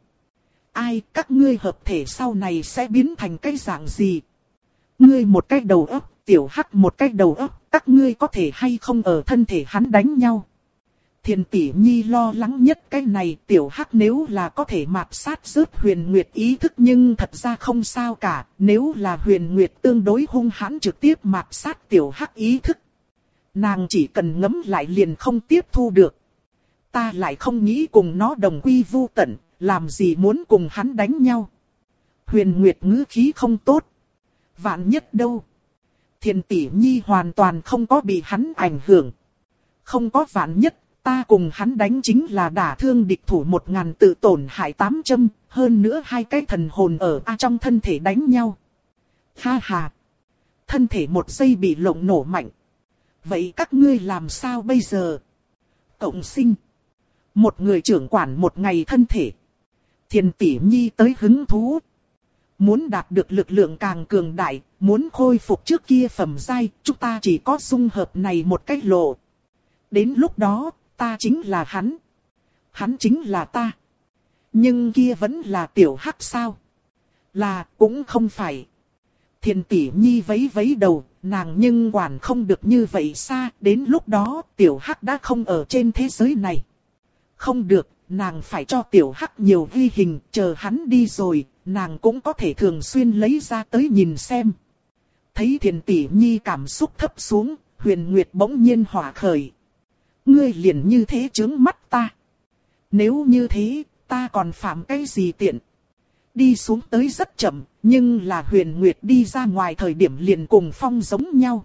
Ai, các ngươi hợp thể sau này sẽ biến thành cái dạng gì? Ngươi một cái đầu óc, Tiểu Hắc một cái đầu óc, các ngươi có thể hay không ở thân thể hắn đánh nhau? Thiền tỷ nhi lo lắng nhất cái này, Tiểu Hắc nếu là có thể mạt sát rớt Huyền Nguyệt ý thức nhưng thật ra không sao cả, nếu là Huyền Nguyệt tương đối hung hãn trực tiếp mạt sát Tiểu Hắc ý thức. Nàng chỉ cần ngấm lại liền không tiếp thu được. Ta lại không nghĩ cùng nó đồng quy vu tận, làm gì muốn cùng hắn đánh nhau. Huyền Nguyệt ngữ khí không tốt. Vạn nhất đâu. Thiền tỷ nhi hoàn toàn không có bị hắn ảnh hưởng. Không có vạn nhất, ta cùng hắn đánh chính là đả thương địch thủ 1000 tự tổn hại 800, hơn nữa 2 cái thần hồn ở trong thân thể đánh nhau. Ha ha. Thân thể 1 giây bị lộng nổ mạnh. Vậy các ngươi làm sao bây giờ? Cộng sinh. Một người trưởng quản 1 ngày thân thể. Thiền tỷ nhi tới hứng thú. Muốn đạt được lực lượng càng cường đại, muốn khôi phục trước kia phẩm giai, chúng ta chỉ có dung hợp này một cách lộ. Đến lúc đó, ta chính là hắn. Hắn chính là ta. Nhưng kia vẫn là Tiểu Hắc sao? Là, cũng không phải. Thiền tỷ nhi vấy vấy đầu, nàng nhưng quản không được như vậy xa, đến lúc đó Tiểu Hắc đã không ở trên thế giới này. Không được, nàng phải cho Tiểu Hắc nhiều ghi hình, chờ hắn đi rồi, nàng cũng có thể thường xuyên lấy ra tới nhìn xem. Thấy Thiền tỷ nhi cảm xúc thấp xuống, Huyền Nguyệt bỗng nhiên hỏa khởi. Ngươi liền như thế chướng mắt ta. Nếu như thế, ta còn phạm cái gì tiện? Đi xuống tới rất chậm, nhưng là Huyền Nguyệt đi ra ngoài thời điểm liền cùng phong giống nhau.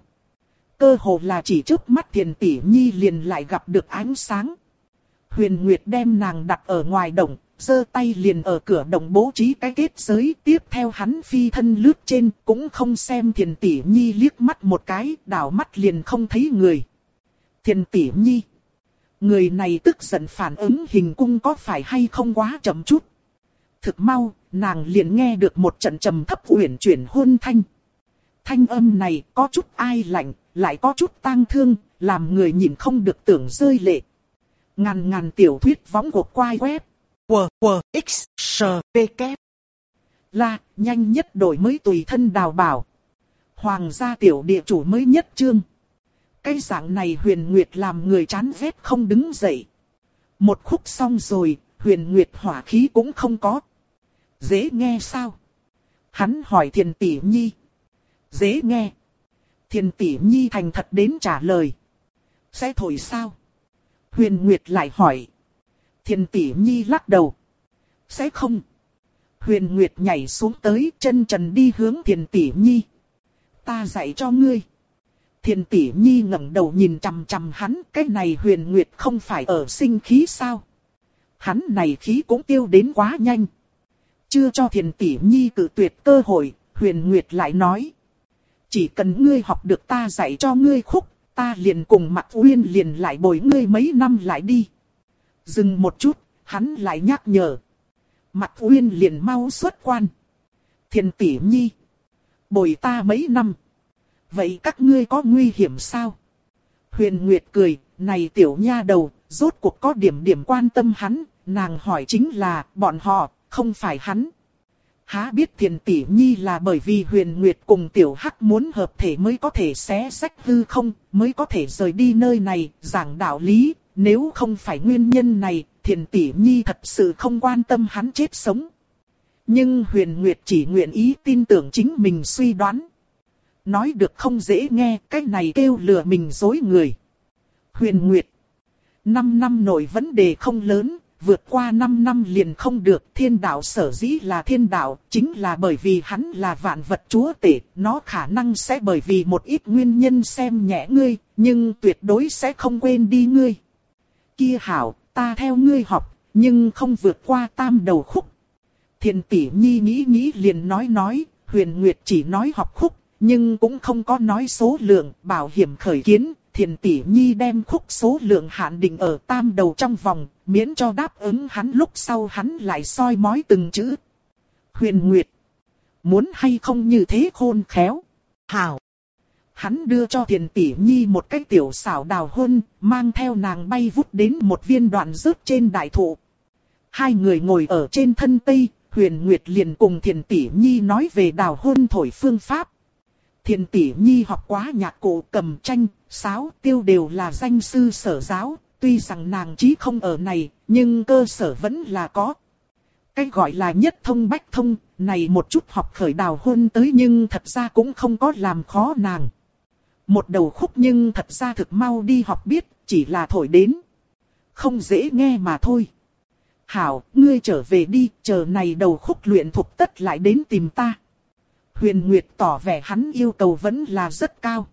Cơ hồ là chỉ trước mắt Thiền tỷ nhi liền lại gặp được ánh sáng. Huyền Nguyệt đem nàng đặt ở ngoài động, giơ tay liền ở cửa động bố trí cái kết giới, tiếp theo hắn phi thân lướt trên, cũng không xem Thiền tỷ nhi liếc mắt một cái, đảo mắt liền không thấy người. Thiền tỷ nhi. Người này tức giận phản ứng hình cung có phải hay không quá chậm chút. Thực mau, nàng liền nghe được một trận trầm thấp uyển chuyển hôn thanh. Thanh âm này có chút ai lạnh, lại có chút tang thương, làm người nhìn không được tưởng rơi lệ. Ngàn tiểu thuyết võng cuộc quay web. WWXSPK. Là, nhanh nhất đổi mới tùy thân đào bảo. Hoàng gia tiểu địa chủ mới nhất chương. Cái dạng này Huyền Nguyệt làm người chán ghét không đứng dậy. Một khúc xong rồi, Huyền Nguyệt hỏa khí cũng không có. Dễ nghe sao? Hắn hỏi Thiền tỷ nhi. Dễ nghe. Thiền tỷ nhi thành thật đến trả lời. Sẽ thổi sao? Huyền Nguyệt lại hỏi. Thiền tỷ nhi lắc đầu. Sẽ không. Huyền Nguyệt nhảy xuống tới chân trần đi hướng Thiền tỷ nhi. Ta dạy cho ngươi. Thiền tỷ nhi ngẩng đầu nhìn chằm chằm hắn. Cái này Huyền Nguyệt không phải ở sinh khí sao? Hắn này khí cũng tiêu đến quá nhanh. Chưa cho Thiền tỷ nhi cự tuyệt cơ hội, Huyền Nguyệt lại nói. Chỉ cần ngươi học được ta dạy cho ngươi khúc, ta liền cùng Mạc Uyên liền lại bồi ngươi mấy năm lại đi. Dừng một chút, hắn lại nhắc nhở. Mạc Uyên liền mau xuất quan. Thiền tỷ nhi. Bồi ta mấy năm. Vậy các ngươi có nguy hiểm sao? Huyền Nguyệt cười, này tiểu nha đầu, rốt cuộc có điểm quan tâm hắn. Nàng hỏi chính là, bọn họ, không phải hắn. Há biết Thiền tỷ nhi là bởi vì Huyền Nguyệt cùng Tiểu Hắc muốn hợp thể mới có thể xé rách hư không, mới có thể rời đi nơi này, giảng đạo lý. Nếu không phải nguyên nhân này, Thiền tỷ nhi thật sự không quan tâm hắn chết sống. Nhưng Huyền Nguyệt chỉ nguyện ý tin tưởng chính mình suy đoán. Nói được không dễ nghe, cái này kêu lừa mình dối người. Huyền Nguyệt. 5 năm nội vấn đề không lớn. Vượt qua 5 năm liền không được. Thiên đạo sở dĩ là thiên đạo, chính là bởi vì hắn là vạn vật chúa tể. Nó khả năng sẽ bởi vì một ít nguyên nhân xem nhẹ ngươi, nhưng tuyệt đối sẽ không quên đi ngươi. Kia hảo, ta theo ngươi học, nhưng không vượt qua tam đầu khúc. Thiền tỷ nhi nghĩ liền nói, Huyền Nguyệt chỉ nói học khúc, nhưng cũng không có nói số lượng, bảo hiểm khởi kiến. Thiền tỷ nhi đem khúc số lượng hạn định ở tam đầu trong vòng, miễn cho đáp ứng hắn lúc sau hắn lại soi mói từng chữ. Huyền Nguyệt, muốn hay không như thế khôn khéo? Hảo! Hắn đưa cho Thiền tỷ nhi một cái tiểu xảo đào hôn, mang theo nàng bay vút đến một viên đoạn rớt trên đại thụ. Hai người ngồi ở trên thân cây, Huyền Nguyệt liền cùng Thiền tỷ nhi nói về đào hôn thổi phương pháp. Thiền tỷ nhi học quá nhạc cụ, cầm tranh, sáo, tiêu đều là danh sư sở giáo, tuy rằng nàng trí không ở này, nhưng cơ sở vẫn là có. Cái gọi là nhất thông bách thông, này một chút học khởi đào hôn tới nhưng thật ra cũng không có làm khó nàng. Một đầu khúc nhưng thật ra thực mau đi học biết, chỉ là thổi đến. Không dễ nghe mà thôi. Hảo, ngươi trở về đi, chờ này đầu khúc luyện thuộc tất lại đến tìm ta. Huyền Nguyệt tỏ vẻ hắn yêu cầu vẫn là rất cao.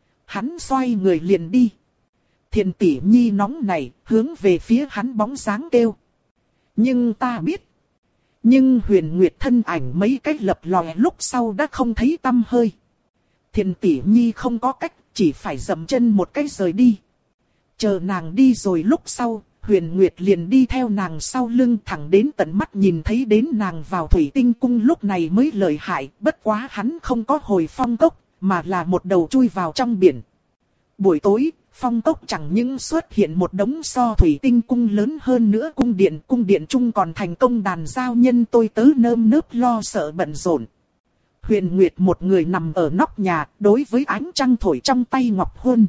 Hắn xoay người liền đi. Thiền tỷ nhi nóng nảy, hướng về phía hắn bóng dáng kêu. Nhưng ta biết. Nhưng Huyền Nguyệt thân ảnh mấy cách lập lòe lúc sau đã không thấy tăm hơi. Thiền tỷ nhi không có cách, chỉ phải dậm chân một cái rời đi. Chờ nàng đi rồi lúc sau, Huyền Nguyệt liền đi theo nàng sau lưng thẳng đến tận mắt nhìn thấy đến nàng vào thủy tinh cung lúc này mới lợi hại. Bất quá hắn không có hồi phong cốc, mà là một đầu chui vào trong biển. Buổi tối, phong cốc chẳng những xuất hiện một đống so thủy tinh cung lớn hơn nữa cung điện chung còn thành công đàn giao nhân tôi tớ nơm nớp lo sợ bận rộn. Huyền Nguyệt một người nằm ở nóc nhà, đối với ánh trăng thổi trong tay ngọc hôn.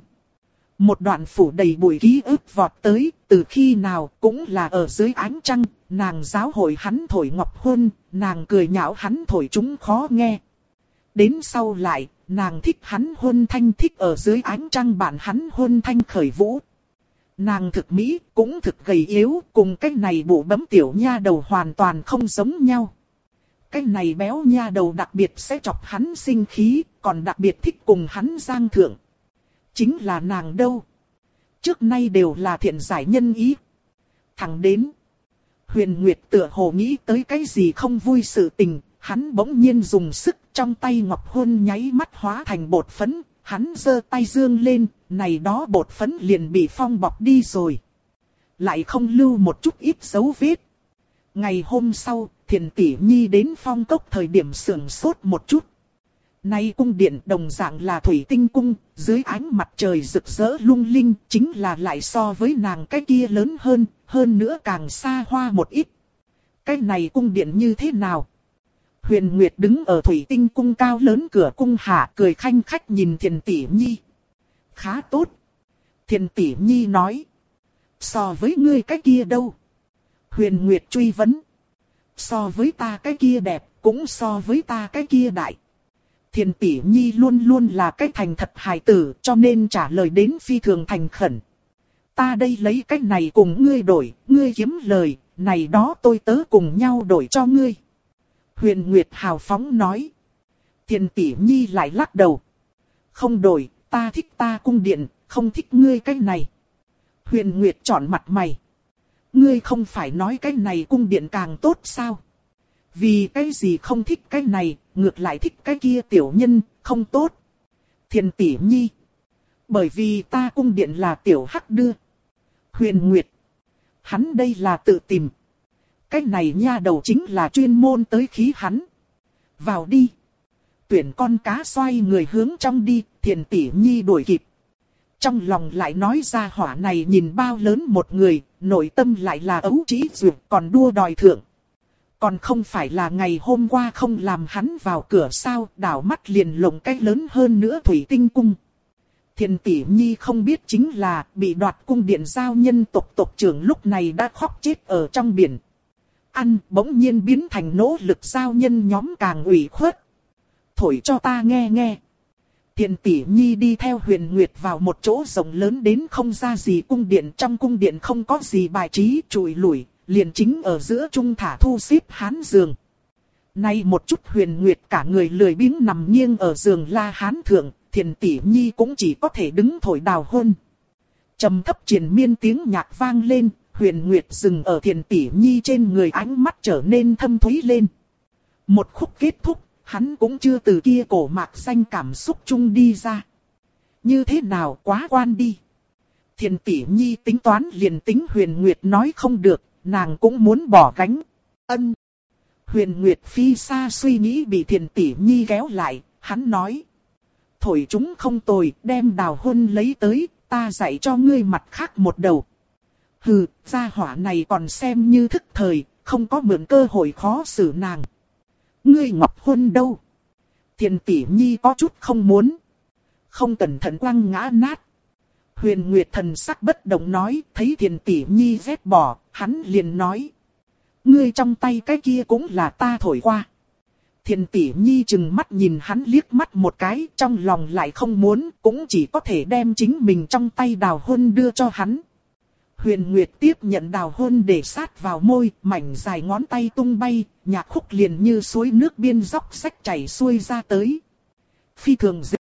Một đoạn phủ đầy bụi ký ức vọt tới, từ khi nào cũng là ở dưới ánh trăng, nàng giáo hội hắn thổi ngọc hôn, nàng cười nhạo hắn thổi chúng khó nghe. Đến sau lại, nàng thích hắn hôn thanh, thích ở dưới ánh trăng bạn hắn hôn thanh khởi vũ. Nàng thực mỹ, cũng thực gầy yếu, cùng cái này bụ bấm tiểu nha đầu hoàn toàn không giống nhau. Cái này béo nha đầu đặc biệt sẽ chọc hắn sinh khí, còn đặc biệt thích cùng hắn giang thượng. Chính là nàng đâu. Trước nay đều là thiện giải nhân ý. Thẳng đến. Huyền Nguyệt tựa hồ nghĩ tới cái gì không vui sự tình. Hắn bỗng nhiên dùng sức trong tay ngọc hôn nháy mắt hóa thành bột phấn. Hắn giơ tay dương lên. Này đó bột phấn liền bị phong bọc đi rồi. Lại không lưu một chút ít dấu vết. Ngày hôm sau, Thiền tỷ nhi đến phong cốc thời điểm sưởng sốt một chút. Nay cung điện đồng dạng là thủy tinh cung, dưới ánh mặt trời rực rỡ lung linh, chính là lại so với nàng cái kia lớn hơn nữa càng xa hoa một ít. Cái này cung điện như thế nào? Huyền Nguyệt đứng ở thủy tinh cung cao lớn cửa cung hạ cười khanh khách nhìn Thiền tỷ nhi. Khá tốt. Thiền tỷ nhi nói. So với ngươi cái kia đâu? Huyền Nguyệt truy vấn. So với ta cái kia đẹp, cũng so với ta cái kia đại. Thiền tỷ nhi luôn luôn là cái thành thật hài tử, cho nên trả lời đến phi thường thành khẩn. Ta đây lấy cái này cùng ngươi đổi, ngươi kiếm lời, này đó tôi tớ cùng nhau đổi cho ngươi. Huyền Nguyệt hào phóng nói. Thiền tỷ nhi lại lắc đầu. Không đổi, ta thích ta cung điện, không thích ngươi cái này. Huyền Nguyệt trọn mặt mày. Ngươi không phải nói cái này cung điện càng tốt sao? Vì cái gì không thích cái này, ngược lại thích cái kia tiểu nhân, không tốt. Thiền tỷ nhi. Bởi vì ta cung điện là tiểu hắc đưa. Huyền Nguyệt. Hắn đây là tự tìm. Cái này nha đầu chính là chuyên môn tới khí hắn. Vào đi. Tuyển con cá xoay người hướng trong đi, Thiền tỷ nhi đuổi kịp. Trong lòng lại nói ra hỏa này nhìn bao lớn một người, nội tâm lại là ấu trí duyệt còn đua đòi thượng. Còn không phải là ngày hôm qua không làm hắn vào cửa sao, đảo mắt liền lộng cái lớn hơn nữa thủy tinh cung. Thiền tỷ nhi không biết chính là bị đoạt cung điện giao nhân tộc trưởng lúc này đã khóc chết ở trong biển. Ăn bỗng nhiên biến thành nỗ lực giao nhân nhóm càng ủy khuất. Thổi cho ta nghe nghe. Thiền tỷ nhi đi theo Huyền Nguyệt vào một chỗ rộng lớn đến không ra gì cung điện. Trong cung điện không có gì bài trí trụi lủi, liền chính ở giữa trung thả thu xếp hán giường. Nay một chút Huyền Nguyệt cả người lười biếng nằm nghiêng ở giường la hán thượng, Thiền tỷ nhi cũng chỉ có thể đứng thổi đào hôn. Trầm thấp triền miên tiếng nhạc vang lên, Huyền Nguyệt dừng ở Thiền tỷ nhi trên người, ánh mắt trở nên thâm thúy lên. Một khúc kết thúc. Hắn cũng chưa từ kia cổ mạc xanh cảm xúc chung đi ra. Như thế nào quá quan đi. Thiền tỷ nhi tính toán liền tính Huyền Nguyệt nói không được, nàng cũng muốn bỏ gánh. Ân. Huyền Nguyệt phi xa suy nghĩ bị Thiền tỷ nhi kéo lại, hắn nói. Thổi chúng không tồi, đem đào hôn lấy tới, ta dạy cho ngươi mặt khác một đầu. Hừ, gia hỏa này còn xem như thức thời, không có mượn cơ hội khó xử nàng. Ngươi ngọc hôn đâu? Thiền tỷ nhi có chút không muốn. Không cẩn thận quăng ngã nát. Huyền Nguyệt thần sắc bất động nói, thấy Thiền tỷ nhi ghét bỏ, hắn liền nói. Ngươi trong tay cái kia cũng là ta thổi qua. Thiền tỷ nhi chừng mắt nhìn hắn liếc mắt một cái, trong lòng lại không muốn, cũng chỉ có thể đem chính mình trong tay đào hôn đưa cho hắn. Huyền Nguyệt tiếp nhận đào hôn để sát vào môi, mảnh dài ngón tay tung bay, nhạc khúc liền như suối nước biên dốc sách chảy xuôi ra tới. Phi thường dễ